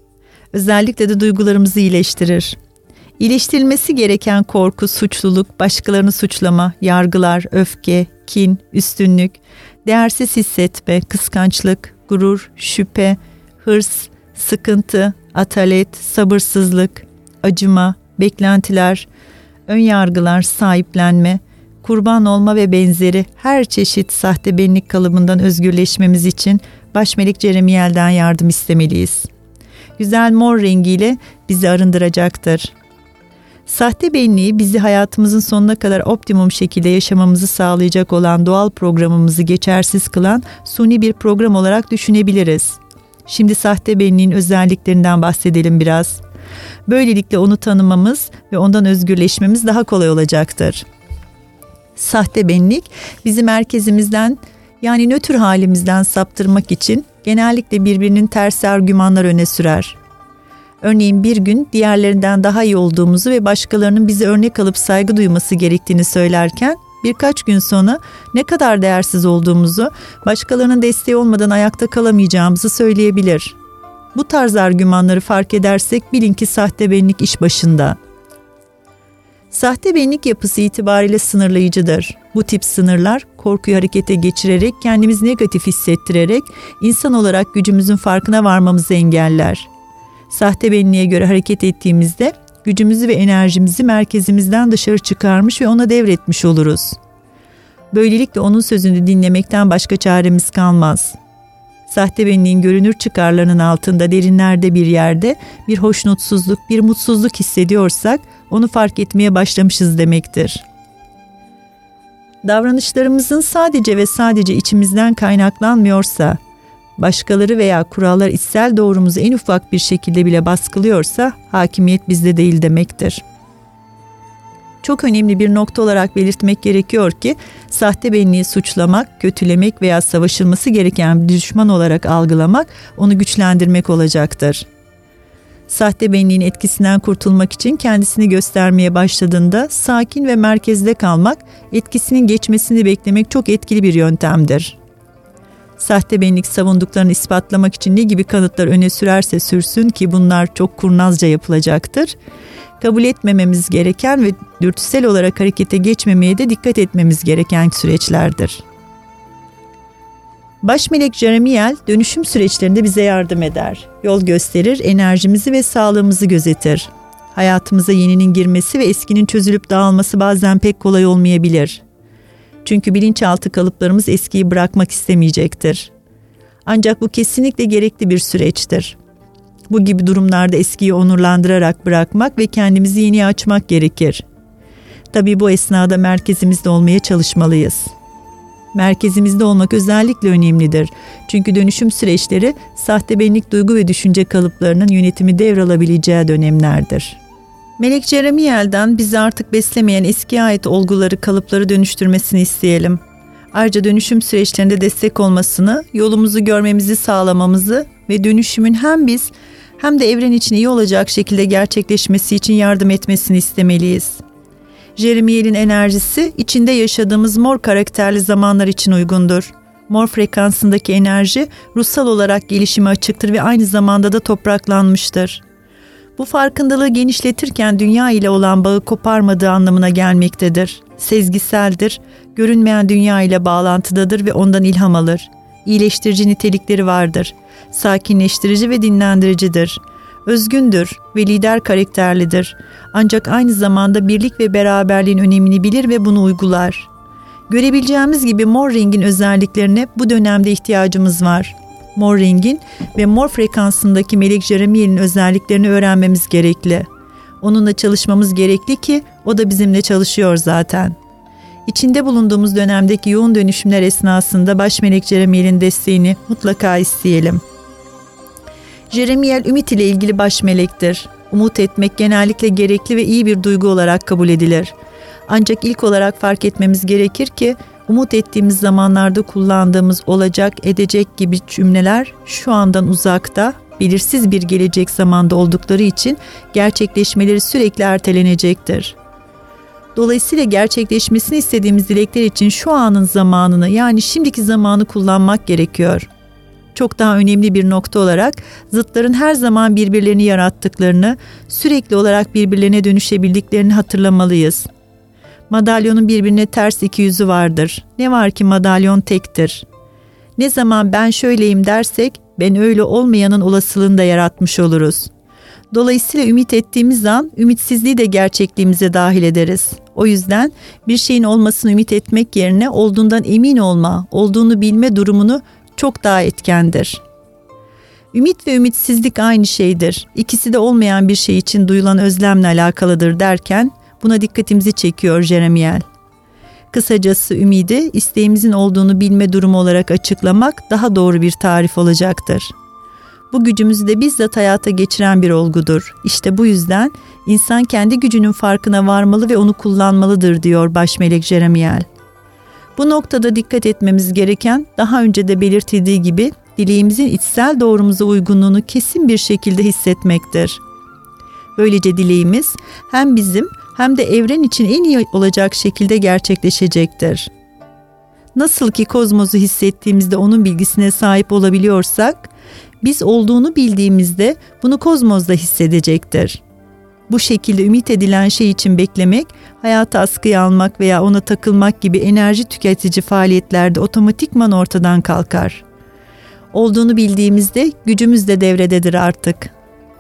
Özellikle de duygularımızı iyileştirir. İyileştirilmesi gereken korku, suçluluk, başkalarını suçlama, yargılar, öfke, kin, üstünlük, değersiz hissetme, kıskançlık, gurur, şüphe, hırs, sıkıntı, atalet, sabırsızlık, acıma, beklentiler, önyargılar, sahiplenme, kurban olma ve benzeri her çeşit sahte benlik kalıbından özgürleşmemiz için baş melek Jeremiel'den yardım istemeliyiz. Güzel mor rengiyle bizi arındıracaktır. Sahte benliği bizi hayatımızın sonuna kadar optimum şekilde yaşamamızı sağlayacak olan doğal programımızı geçersiz kılan suni bir program olarak düşünebiliriz. Şimdi sahte benliğin özelliklerinden bahsedelim biraz. Böylelikle onu tanımamız ve ondan özgürleşmemiz daha kolay olacaktır. Sahte benlik bizi merkezimizden, yani nötr halimizden saptırmak için genellikle birbirinin tersi argümanlar öne sürer. Örneğin bir gün diğerlerinden daha iyi olduğumuzu ve başkalarının bize örnek alıp saygı duyması gerektiğini söylerken birkaç gün sonra ne kadar değersiz olduğumuzu, başkalarının desteği olmadan ayakta kalamayacağımızı söyleyebilir. Bu tarz argümanları fark edersek bilin ki sahte benlik iş başında. Sahte benlik yapısı itibariyle sınırlayıcıdır. Bu tip sınırlar korkuyu harekete geçirerek, kendimizi negatif hissettirerek insan olarak gücümüzün farkına varmamızı engeller. Sahte benliğe göre hareket ettiğimizde gücümüzü ve enerjimizi merkezimizden dışarı çıkarmış ve ona devretmiş oluruz. Böylelikle onun sözünü dinlemekten başka çaremiz kalmaz. Sahte benliğin görünür çıkarlarının altında derinlerde bir yerde bir hoşnutsuzluk, bir mutsuzluk hissediyorsak onu fark etmeye başlamışız demektir. Davranışlarımızın sadece ve sadece içimizden kaynaklanmıyorsa, başkaları veya kurallar içsel doğrumuzu en ufak bir şekilde bile baskılıyorsa hakimiyet bizde değil demektir. Çok önemli bir nokta olarak belirtmek gerekiyor ki sahte benliği suçlamak, kötülemek veya savaşılması gereken bir düşman olarak algılamak onu güçlendirmek olacaktır. Sahte benliğin etkisinden kurtulmak için kendisini göstermeye başladığında sakin ve merkezde kalmak, etkisinin geçmesini beklemek çok etkili bir yöntemdir. Sahte benlik savunduklarını ispatlamak için ne gibi kanıtlar öne sürerse sürsün ki bunlar çok kurnazca yapılacaktır. Kabul etmememiz gereken ve dürtüsel olarak harekete geçmemeye de dikkat etmemiz gereken süreçlerdir. Başmelek Jeremiel dönüşüm süreçlerinde bize yardım eder. Yol gösterir, enerjimizi ve sağlığımızı gözetir. Hayatımıza yeninin girmesi ve eskinin çözülüp dağılması bazen pek kolay olmayabilir. Çünkü bilinçaltı kalıplarımız eskiyi bırakmak istemeyecektir. Ancak bu kesinlikle gerekli bir süreçtir. Bu gibi durumlarda eskiyi onurlandırarak bırakmak ve kendimizi yeniye açmak gerekir. Tabii bu esnada merkezimizde olmaya çalışmalıyız. Merkezimizde olmak özellikle önemlidir. Çünkü dönüşüm süreçleri sahte benlik duygu ve düşünce kalıplarının yönetimi devralabileceği dönemlerdir. Melek Jeremiel'den bizi artık beslemeyen eskiye ait olguları, kalıpları dönüştürmesini isteyelim. Ayrıca dönüşüm süreçlerinde destek olmasını, yolumuzu görmemizi sağlamamızı ve dönüşümün hem biz hem de evren için iyi olacak şekilde gerçekleşmesi için yardım etmesini istemeliyiz. Jeremiel'in enerjisi içinde yaşadığımız mor karakterli zamanlar için uygundur. Mor frekansındaki enerji ruhsal olarak gelişime açıktır ve aynı zamanda da topraklanmıştır. Bu farkındalığı genişletirken dünya ile olan bağı koparmadığı anlamına gelmektedir. Sezgiseldir, görünmeyen dünya ile bağlantıdadır ve ondan ilham alır. İyileştirici nitelikleri vardır. Sakinleştirici ve dinlendiricidir. Özgündür ve lider karakterlidir. Ancak aynı zamanda birlik ve beraberliğin önemini bilir ve bunu uygular. Görebileceğimiz gibi mor rengin özelliklerine bu dönemde ihtiyacımız var. Mor rengin ve mor frekansındaki Melek Jeremiel'in özelliklerini öğrenmemiz gerekli. Onunla çalışmamız gerekli ki o da bizimle çalışıyor zaten. İçinde bulunduğumuz dönemdeki yoğun dönüşümler esnasında baş Melek Jeremiel'in desteğini mutlaka isteyelim. Jeremiel ümit ile ilgili baş melektir. Umut etmek genellikle gerekli ve iyi bir duygu olarak kabul edilir. Ancak ilk olarak fark etmemiz gerekir ki umut ettiğimiz zamanlarda kullandığımız olacak, edecek gibi cümleler şu andan uzakta, belirsiz bir gelecek zamanda oldukları için gerçekleşmeleri sürekli ertelenecektir. Dolayısıyla gerçekleşmesini istediğimiz dilekler için şu anın zamanını, yani şimdiki zamanı kullanmak gerekiyor. Çok daha önemli bir nokta olarak zıtların her zaman birbirlerini yarattıklarını, sürekli olarak birbirlerine dönüşebildiklerini hatırlamalıyız. Madalyonun birbirine ters iki yüzü vardır. Ne var ki madalyon tektir. Ne zaman ben şöyleyim dersek, ben öyle olmayanın olasılığını da yaratmış oluruz. Dolayısıyla ümit ettiğimiz an ümitsizliği de gerçekliğimize dahil ederiz. O yüzden bir şeyin olmasını ümit etmek yerine olduğundan emin olma, olduğunu bilme durumunu çok daha etkendir. Ümit ve ümitsizlik aynı şeydir. İkisi de olmayan bir şey için duyulan özlemle alakalıdır derken buna dikkatimizi çekiyor Jeremiel. Kısacası ümidi isteğimizin olduğunu bilme durumu olarak açıklamak daha doğru bir tarif olacaktır. Bu gücümüzü de bizzat hayata geçiren bir olgudur. İşte bu yüzden insan kendi gücünün farkına varmalı ve onu kullanmalıdır diyor Başmelek Jeremiel. Bu noktada dikkat etmemiz gereken, daha önce de belirtildiği gibi, dileğimizin içsel doğrumuza uygunluğunu kesin bir şekilde hissetmektir. Böylece dileğimiz hem bizim hem de evren için en iyi olacak şekilde gerçekleşecektir. Nasıl ki kozmosu hissettiğimizde onun bilgisine sahip olabiliyorsak, biz olduğunu bildiğimizde bunu kozmos da hissedecektir. Bu şekilde ümit edilen şey için beklemek, hayata askıya almak veya ona takılmak gibi enerji tüketici faaliyetlerde otomatikman ortadan kalkar. Olduğunu bildiğimizde gücümüz de devrededir artık.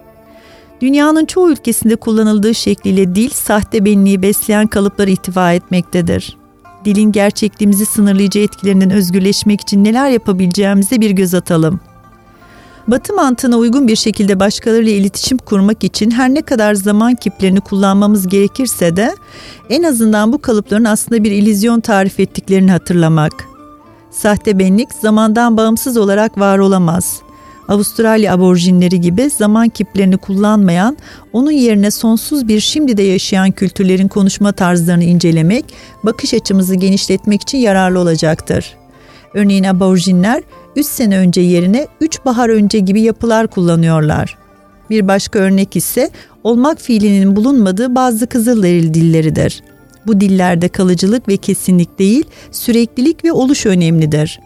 Dünyanın çoğu ülkesinde kullanıldığı şekliyle dil, sahte benliği besleyen kalıpları ihtiva etmektedir. Dilin gerçekliğimizi sınırlayıcı etkilerinden özgürleşmek için neler yapabileceğimize bir göz atalım. Batı mantığına uygun bir şekilde başkalarıyla iletişim kurmak için her ne kadar zaman kiplerini kullanmamız gerekirse de en azından bu kalıpların aslında bir illüzyon tarif ettiklerini hatırlamak. Sahte benlik zamandan bağımsız olarak var olamaz. Avustralya aborjinleri gibi zaman kiplerini kullanmayan, onun yerine sonsuz bir şimdide yaşayan kültürlerin konuşma tarzlarını incelemek, bakış açımızı genişletmek için yararlı olacaktır. Örneğin aborjinler 3 sene önce yerine 3 bahar önce gibi yapılar kullanıyorlar. Bir başka örnek ise olmak fiilinin bulunmadığı bazı Kızılderili dilleridir. Bu dillerde kalıcılık ve kesinlik değil, süreklilik ve oluş önemlidir.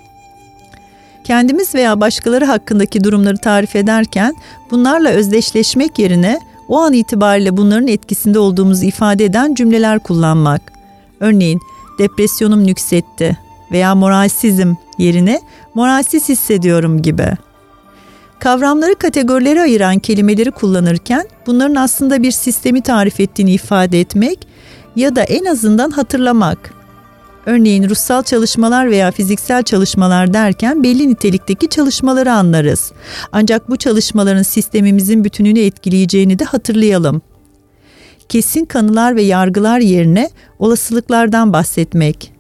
Kendimiz veya başkaları hakkındaki durumları tarif ederken bunlarla özdeşleşmek yerine o an itibariyle bunların etkisinde olduğumuzu ifade eden cümleler kullanmak. Örneğin depresyonum nüksetti veya moralsizim yerine moralsiz hissediyorum gibi. Kavramları kategorilere ayıran kelimeleri kullanırken bunların aslında bir sistemi tarif ettiğini ifade etmek ya da en azından hatırlamak. Örneğin ruhsal çalışmalar veya fiziksel çalışmalar derken belli nitelikteki çalışmaları anlarız. Ancak bu çalışmaların sistemimizin bütününü etkileyeceğini de hatırlayalım. Kesin kanılar ve yargılar yerine olasılıklardan bahsetmek.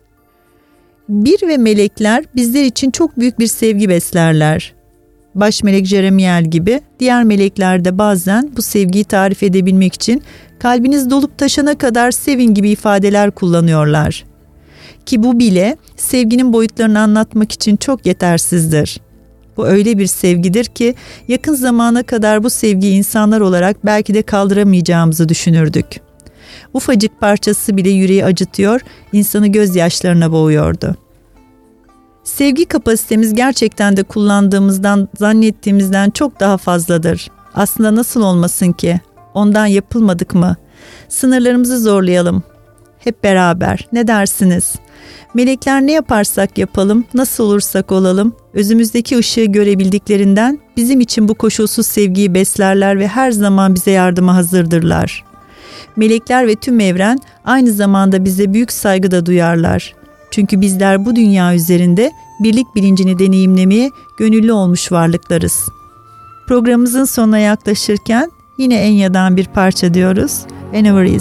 Bir ve melekler bizler için çok büyük bir sevgi beslerler. Başmelek Jeremiel gibi diğer melekler de bazen bu sevgiyi tarif edebilmek için kalbiniz dolup taşana kadar sevin gibi ifadeler kullanıyorlar. Ki bu bile sevginin boyutlarını anlatmak için çok yetersizdir. Bu öyle bir sevgidir ki yakın zamana kadar bu sevgiyi insanlar olarak belki de kaldıramayacağımızı düşünürdük. Ufacık parçası bile yüreği acıtıyor, insanı gözyaşlarına boğuyordu. Sevgi kapasitemiz gerçekten de kullandığımızdan, zannettiğimizden çok daha fazladır. Aslında nasıl olmasın ki? Ondan yapılmadık mı? Sınırlarımızı zorlayalım. Hep beraber. Ne dersiniz? Melekler ne yaparsak yapalım, nasıl olursak olalım, özümüzdeki ışığı görebildiklerinden bizim için bu koşulsuz sevgiyi beslerler ve her zaman bize yardıma hazırdırlar. Melekler ve tüm evren aynı zamanda bize büyük saygı da duyarlar. Çünkü bizler bu dünya üzerinde birlik bilincini deneyimlemeye gönüllü olmuş varlıklarız. Programımızın sonuna yaklaşırken yine Enya'dan bir parça diyoruz. Whenever is.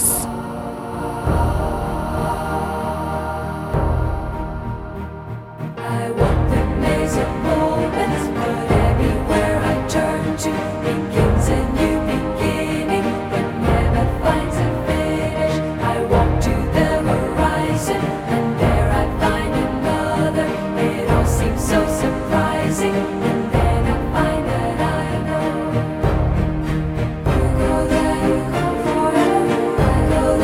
Go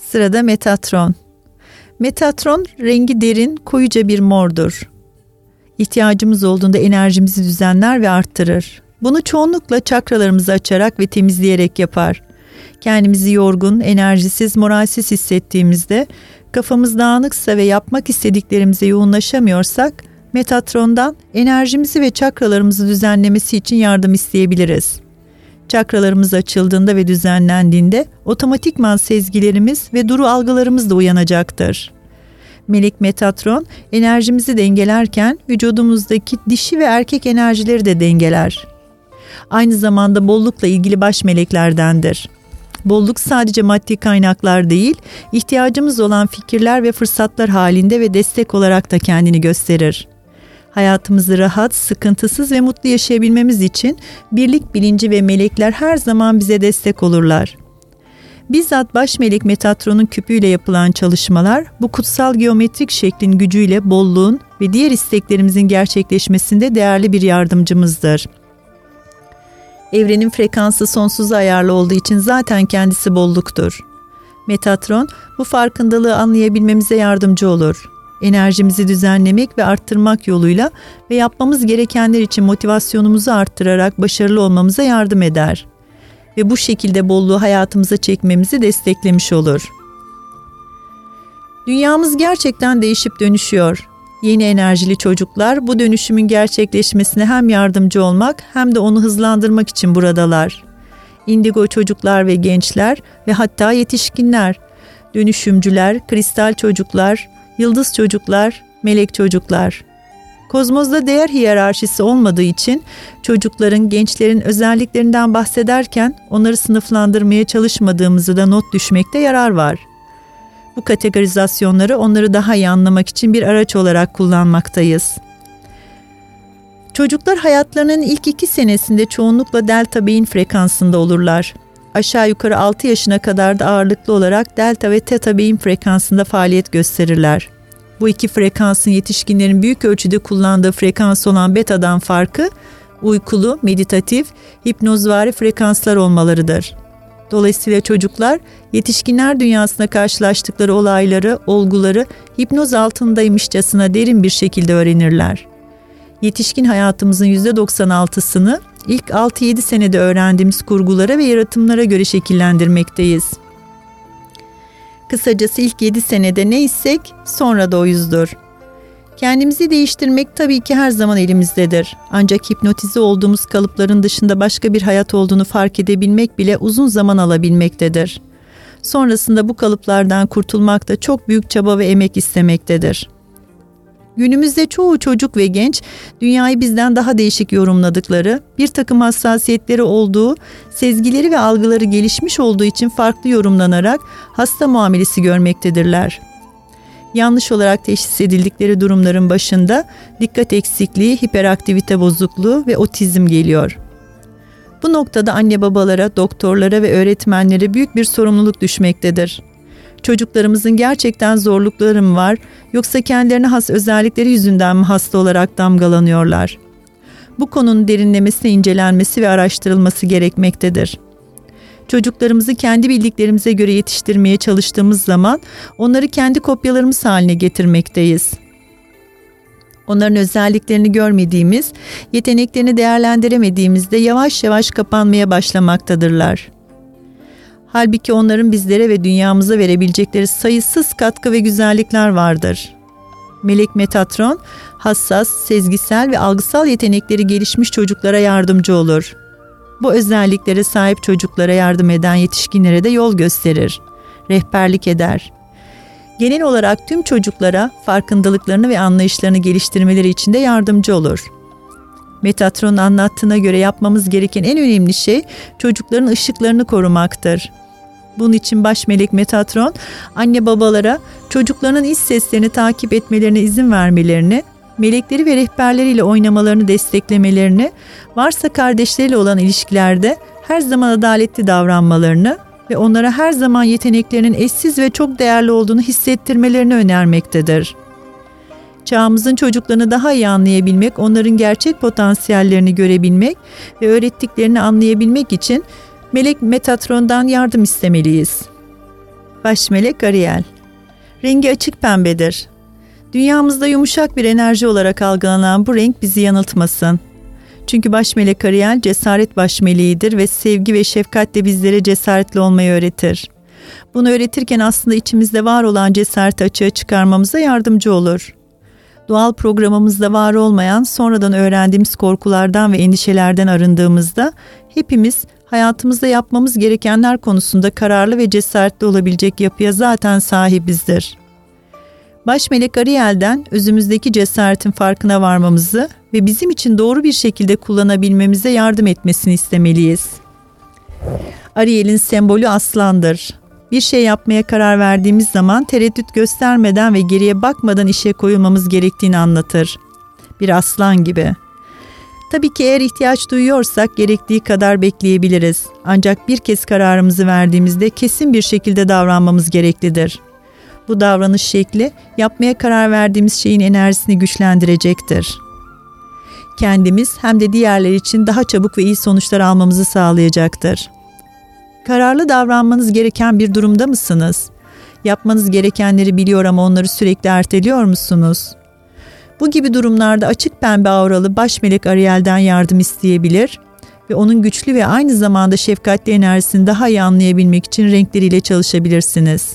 Sırada Metatron. Metatron rengi derin, koyuca bir mordur. İhtiyacımız olduğunda enerjimizi düzenler ve arttırır. Bunu çoğunlukla çakralarımızı açarak ve temizleyerek yapar. Kendimizi yorgun, enerjisiz, moralsiz hissettiğimizde, kafamız dağınıksa ve yapmak istediklerimize yoğunlaşamıyorsak, Metatron'dan enerjimizi ve çakralarımızı düzenlemesi için yardım isteyebiliriz. Çakralarımız açıldığında ve düzenlendiğinde otomatikman sezgilerimiz ve duru algılarımız da uyanacaktır. Melek Metatron enerjimizi dengelerken vücudumuzdaki dişi ve erkek enerjileri de dengeler. Aynı zamanda bollukla ilgili baş meleklerdendir. Bolluk sadece maddi kaynaklar değil, ihtiyacımız olan fikirler ve fırsatlar halinde ve destek olarak da kendini gösterir. Hayatımızı rahat, sıkıntısız ve mutlu yaşayabilmemiz için birlik bilinci ve melekler her zaman bize destek olurlar. Bizzat baş melek Metatron'un küpüyle yapılan çalışmalar bu kutsal geometrik şeklin gücüyle bolluğun ve diğer isteklerimizin gerçekleşmesinde değerli bir yardımcımızdır. Evrenin frekansı sonsuza ayarlı olduğu için zaten kendisi bolluktur. Metatron bu farkındalığı anlayabilmemize yardımcı olur. Enerjimizi düzenlemek ve arttırmak yoluyla ve yapmamız gerekenler için motivasyonumuzu arttırarak başarılı olmamıza yardım eder. Ve bu şekilde bolluğu hayatımıza çekmemizi desteklemiş olur. Dünyamız gerçekten değişip dönüşüyor. Yeni enerjili çocuklar bu dönüşümün gerçekleşmesine hem yardımcı olmak hem de onu hızlandırmak için buradalar. İndigo çocuklar ve gençler ve hatta yetişkinler, dönüşümcüler, kristal çocuklar, yıldız çocuklar, melek çocuklar. Kozmosda değer hiyerarşisi olmadığı için çocukların, gençlerin özelliklerinden bahsederken onları sınıflandırmaya çalışmadığımızı da not düşmekte yarar var. Bu kategorizasyonları onları daha iyi anlamak için bir araç olarak kullanmaktayız. Çocuklar hayatlarının ilk 2 senesinde çoğunlukla delta beyin frekansında olurlar. Aşağı yukarı 6 yaşına kadar da ağırlıklı olarak delta ve teta beyin frekansında faaliyet gösterirler. Bu iki frekansın yetişkinlerin büyük ölçüde kullandığı frekans olan beta'dan farkı, uykulu, meditatif, hipnozvari frekanslar olmalarıdır. Dolayısıyla çocuklar, yetişkinler dünyasında karşılaştıkları olayları, olguları hipnoz altındaymışçasına derin bir şekilde öğrenirler. Yetişkin hayatımızın %96'sını ilk 6-7 senede öğrendiğimiz kurgulara ve yaratımlara göre şekillendirmekteyiz. Kısacası ilk 7 senede neysek sonra da oyuzdur. Kendimizi değiştirmek tabii ki her zaman elimizdedir. Ancak hipnotize olduğumuz kalıpların dışında başka bir hayat olduğunu fark edebilmek bile uzun zaman alabilmektedir. Sonrasında bu kalıplardan kurtulmak da çok büyük çaba ve emek istemektedir. Günümüzde çoğu çocuk ve genç dünyayı bizden daha değişik yorumladıkları, bir takım hassasiyetleri olduğu, sezgileri ve algıları gelişmiş olduğu için farklı yorumlanarak hasta muamelesi görmektedirler. Yanlış olarak teşhis edildikleri durumların başında dikkat eksikliği, hiperaktivite bozukluğu ve otizm geliyor. Bu noktada anne babalara, doktorlara ve öğretmenlere büyük bir sorumluluk düşmektedir. Çocuklarımızın gerçekten zorlukları mı var, yoksa kendilerine has özellikleri yüzünden mi hasta olarak damgalanıyorlar? Bu konunun derinlemesine incelenmesi ve araştırılması gerekmektedir. Çocuklarımızı kendi bildiklerimize göre yetiştirmeye çalıştığımız zaman onları kendi kopyalarımız haline getirmekteyiz. Onların özelliklerini görmediğimiz, yeteneklerini değerlendiremediğimizde yavaş yavaş kapanmaya başlamaktadırlar. Halbuki onların bizlere ve dünyamıza verebilecekleri sayısız katkı ve güzellikler vardır. Melek Metatron, hassas, sezgisel ve algısal yetenekleri gelişmiş çocuklara yardımcı olur. Bu özelliklere sahip çocuklara yardım eden yetişkinlere de yol gösterir, rehberlik eder. Genel olarak tüm çocuklara farkındalıklarını ve anlayışlarını geliştirmeleri için de yardımcı olur. Metatron'un anlattığına göre yapmamız gereken en önemli şey çocukların ışıklarını korumaktır. Bunun için baş melek Metatron, anne babalara çocuklarının iç seslerini takip etmelerine izin vermelerini, melekleri ve rehberleriyle oynamalarını desteklemelerini, varsa kardeşleriyle olan ilişkilerde her zaman adaletli davranmalarını ve onlara her zaman yeteneklerinin eşsiz ve çok değerli olduğunu hissettirmelerini önermektedir. Çağımızın çocuklarını daha iyi anlayabilmek, onların gerçek potansiyellerini görebilmek ve öğrettiklerini anlayabilmek için Melek Metatron'dan yardım istemeliyiz. Başmelek Ariel. Rengi açık pembedir. Dünyamızda yumuşak bir enerji olarak algılanan bu renk bizi yanıltmasın. Çünkü başmelek Ariel cesaret başmeleğidir ve sevgi ve şefkatle bizlere cesaretli olmayı öğretir. Bunu öğretirken aslında içimizde var olan cesareti açığa çıkarmamıza yardımcı olur. Doğal programımızda var olmayan, sonradan öğrendiğimiz korkulardan ve endişelerden arındığımızda hepimiz hayatımızda yapmamız gerekenler konusunda kararlı ve cesaretli olabilecek yapıya zaten sahibizdir. Başmelek Ariel'den özümüzdeki cesaretin farkına varmamızı ve bizim için doğru bir şekilde kullanabilmemize yardım etmesini istemeliyiz. Ariel'in sembolü aslandır. Bir şey yapmaya karar verdiğimiz zaman tereddüt göstermeden ve geriye bakmadan işe koyulmamız gerektiğini anlatır. Bir aslan gibi. Tabii ki eğer ihtiyaç duyuyorsak gerektiği kadar bekleyebiliriz. Ancak bir kez kararımızı verdiğimizde kesin bir şekilde davranmamız gereklidir. Bu davranış şekli yapmaya karar verdiğimiz şeyin enerjisini güçlendirecektir. Kendimiz hem de diğerler için daha çabuk ve iyi sonuçlar almamızı sağlayacaktır. Kararlı davranmanız gereken bir durumda mısınız? Yapmanız gerekenleri biliyor ama onları sürekli erteliyor musunuz? Bu gibi durumlarda açık pembe auralı başmelek Ariel'den yardım isteyebilir ve onun güçlü ve aynı zamanda şefkatli enerjisini daha iyi anlayabilmek için renkleriyle çalışabilirsiniz.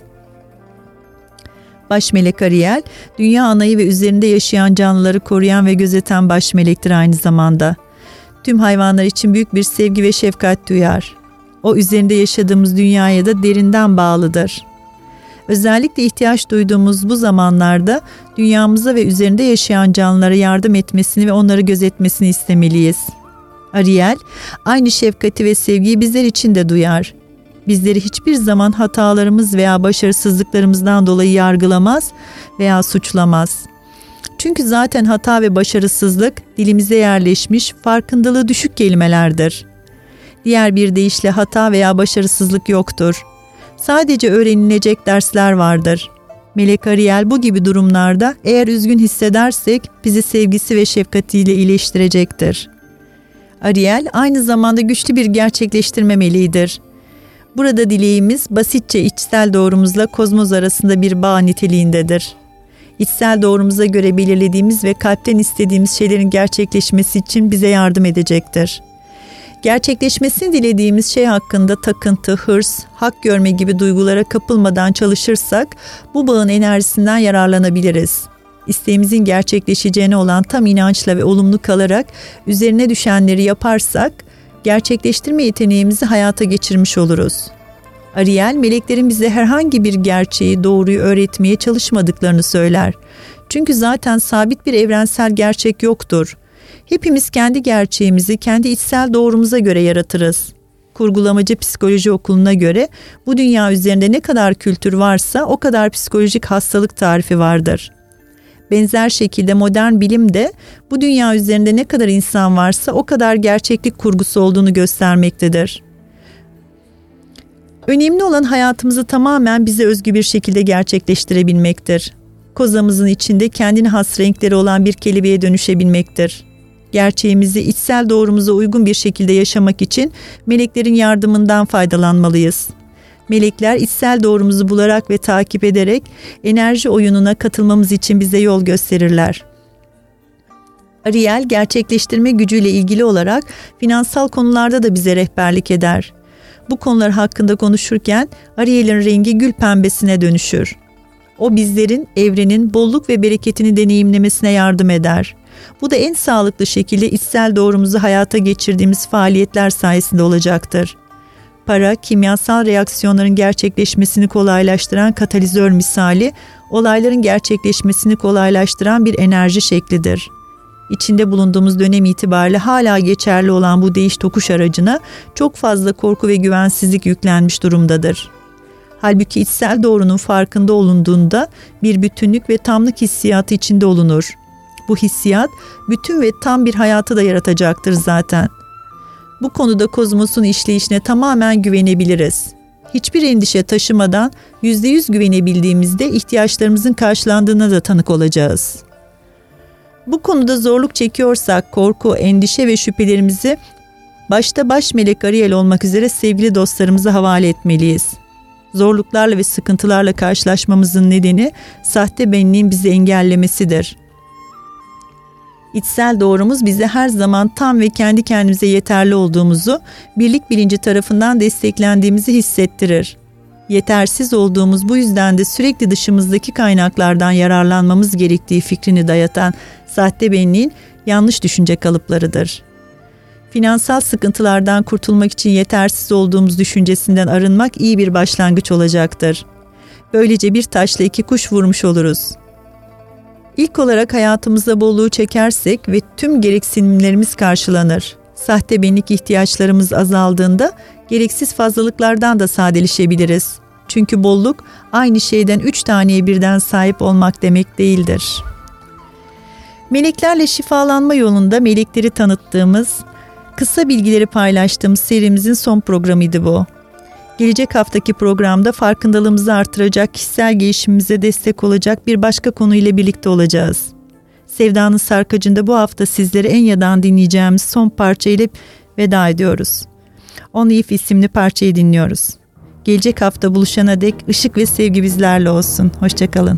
Başmelek Ariel, dünya anayı ve üzerinde yaşayan canlıları koruyan ve gözeten başmelektir aynı zamanda. Tüm hayvanlar için büyük bir sevgi ve şefkat duyar. O üzerinde yaşadığımız dünyaya da derinden bağlıdır. Özellikle ihtiyaç duyduğumuz bu zamanlarda dünyamıza ve üzerinde yaşayan canlılara yardım etmesini ve onları gözetmesini istemeliyiz. Ariel, aynı şefkati ve sevgiyi bizler için de duyar. Bizleri hiçbir zaman hatalarımız veya başarısızlıklarımızdan dolayı yargılamaz veya suçlamaz. Çünkü zaten hata ve başarısızlık dilimize yerleşmiş, farkındalığı düşük kelimelerdir. Diğer bir deyişle hata veya başarısızlık yoktur. Sadece öğrenilecek dersler vardır. Melek Ariel bu gibi durumlarda eğer üzgün hissedersek bizi sevgisi ve şefkatiyle iyileştirecektir. Ariel aynı zamanda güçlü bir gerçekleştirme meleğidir. Burada dileğimiz basitçe içsel doğrumuzla kozmos arasında bir bağ niteliğindedir. İçsel doğrumuza göre belirlediğimiz ve kalpten istediğimiz şeylerin gerçekleşmesi için bize yardım edecektir. Gerçekleşmesini dilediğimiz şey hakkında takıntı, hırs, hak görme gibi duygulara kapılmadan çalışırsak bu bağın enerjisinden yararlanabiliriz. İsteğimizin gerçekleşeceğine olan tam inançla ve olumlu kalarak üzerine düşenleri yaparsak gerçekleştirme yeteneğimizi hayata geçirmiş oluruz. Ariel, meleklerin bize herhangi bir gerçeği, doğruyu öğretmeye çalışmadıklarını söyler. Çünkü zaten sabit bir evrensel gerçek yoktur. Hepimiz kendi gerçeğimizi kendi içsel doğrumuza göre yaratırız. Kurgulamacı psikoloji okuluna göre bu dünya üzerinde ne kadar kültür varsa o kadar psikolojik hastalık tarifi vardır. Benzer şekilde modern bilim de bu dünya üzerinde ne kadar insan varsa o kadar gerçeklik kurgusu olduğunu göstermektedir. Önemli olan hayatımızı tamamen bize özgü bir şekilde gerçekleştirebilmektir. Kozamızın içinde kendine has renkleri olan bir kelebeğe dönüşebilmektir. Gerçeğimizi içsel doğrumuza uygun bir şekilde yaşamak için meleklerin yardımından faydalanmalıyız. Melekler içsel doğrumuzu bularak ve takip ederek enerji oyununa katılmamız için bize yol gösterirler. Ariel gerçekleştirme gücüyle ilgili olarak finansal konularda da bize rehberlik eder. Bu konular hakkında konuşurken Ariel'in rengi gül pembesine dönüşür. O bizlerin evrenin bolluk ve bereketini deneyimlemesine yardım eder. Bu da en sağlıklı şekilde içsel doğrumuzu hayata geçirdiğimiz faaliyetler sayesinde olacaktır. Para, kimyasal reaksiyonların gerçekleşmesini kolaylaştıran katalizör misali, olayların gerçekleşmesini kolaylaştıran bir enerji şeklidir. İçinde bulunduğumuz dönem itibariyle hala geçerli olan bu değiş tokuş aracına çok fazla korku ve güvensizlik yüklenmiş durumdadır. Halbuki içsel doğrunun farkında olunduğunda bir bütünlük ve tamlık hissiyatı içinde olunur. Bu hissiyat bütün ve tam bir hayatı da yaratacaktır zaten. Bu konuda kozmosun işleyişine tamamen güvenebiliriz. Hiçbir endişe taşımadan %100 güvenebildiğimizde ihtiyaçlarımızın karşılandığına da tanık olacağız. Bu konuda zorluk çekiyorsak korku, endişe ve şüphelerimizi başta baş melek Ariel olmak üzere sevgili dostlarımıza havale etmeliyiz. Zorluklarla ve sıkıntılarla karşılaşmamızın nedeni sahte benliğin bizi engellemesidir. İçsel doğrumuz bize her zaman tam ve kendi kendimize yeterli olduğumuzu, birlik bilinci tarafından desteklendiğimizi hissettirir. Yetersiz olduğumuz bu yüzden de sürekli dışımızdaki kaynaklardan yararlanmamız gerektiği fikrini dayatan sahte benliğin yanlış düşünce kalıplarıdır. Finansal sıkıntılardan kurtulmak için yetersiz olduğumuz düşüncesinden arınmak iyi bir başlangıç olacaktır. Böylece bir taşla iki kuş vurmuş oluruz. İlk olarak hayatımıza bolluğu çekersek ve tüm gereksinimlerimiz karşılanır. Sahte benlik ihtiyaçlarımız azaldığında gereksiz fazlalıklardan da sadeleşebiliriz. Çünkü bolluk aynı şeyden 3 taneye birden sahip olmak demek değildir. Meleklerle şifalanma yolunda melekleri tanıttığımız, kısa bilgileri paylaştığımız serimizin son programıydı bu. Gelecek haftaki programda farkındalığımızı artıracak, kişisel gelişimimize destek olacak bir başka konuyla birlikte olacağız. Sevdanın Sarkacı'nda bu hafta sizlere Enya'dan dinleyeceğimiz son parça ile veda ediyoruz. Only If isimli parçayı dinliyoruz. Gelecek hafta buluşana dek ışık ve sevgi bizlerle olsun. Hoşçakalın.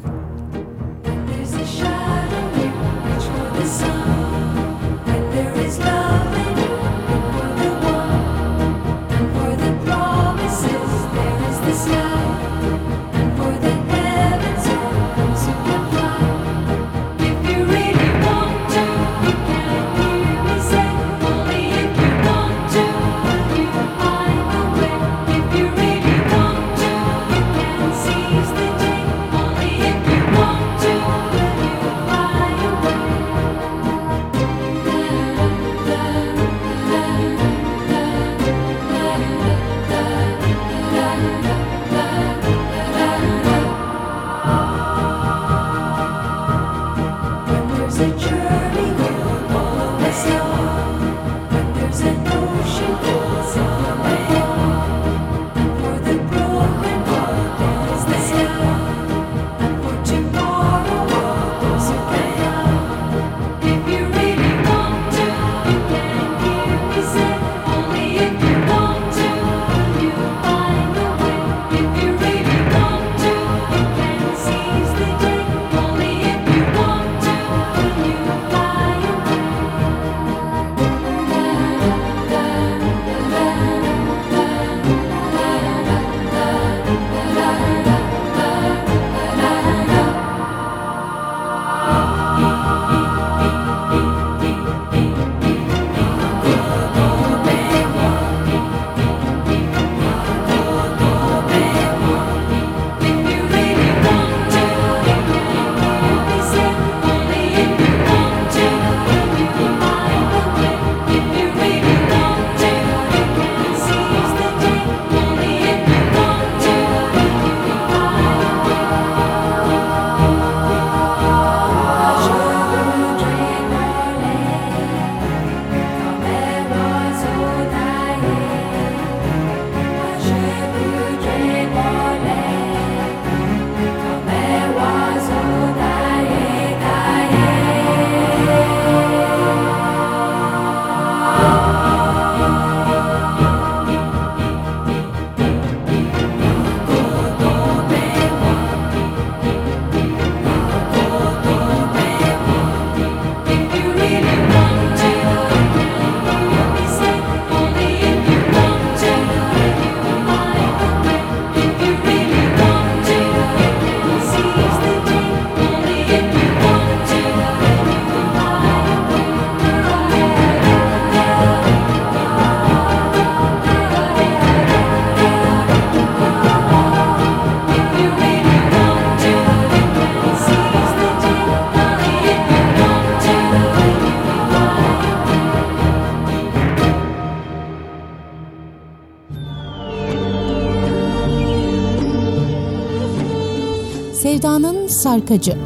Sevdanın Sarkacı.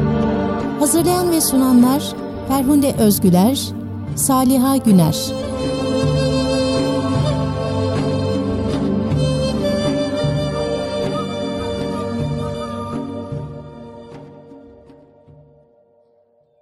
Hazırlayan ve sunanlar Ferhunde Özgüler, Saliha Güner.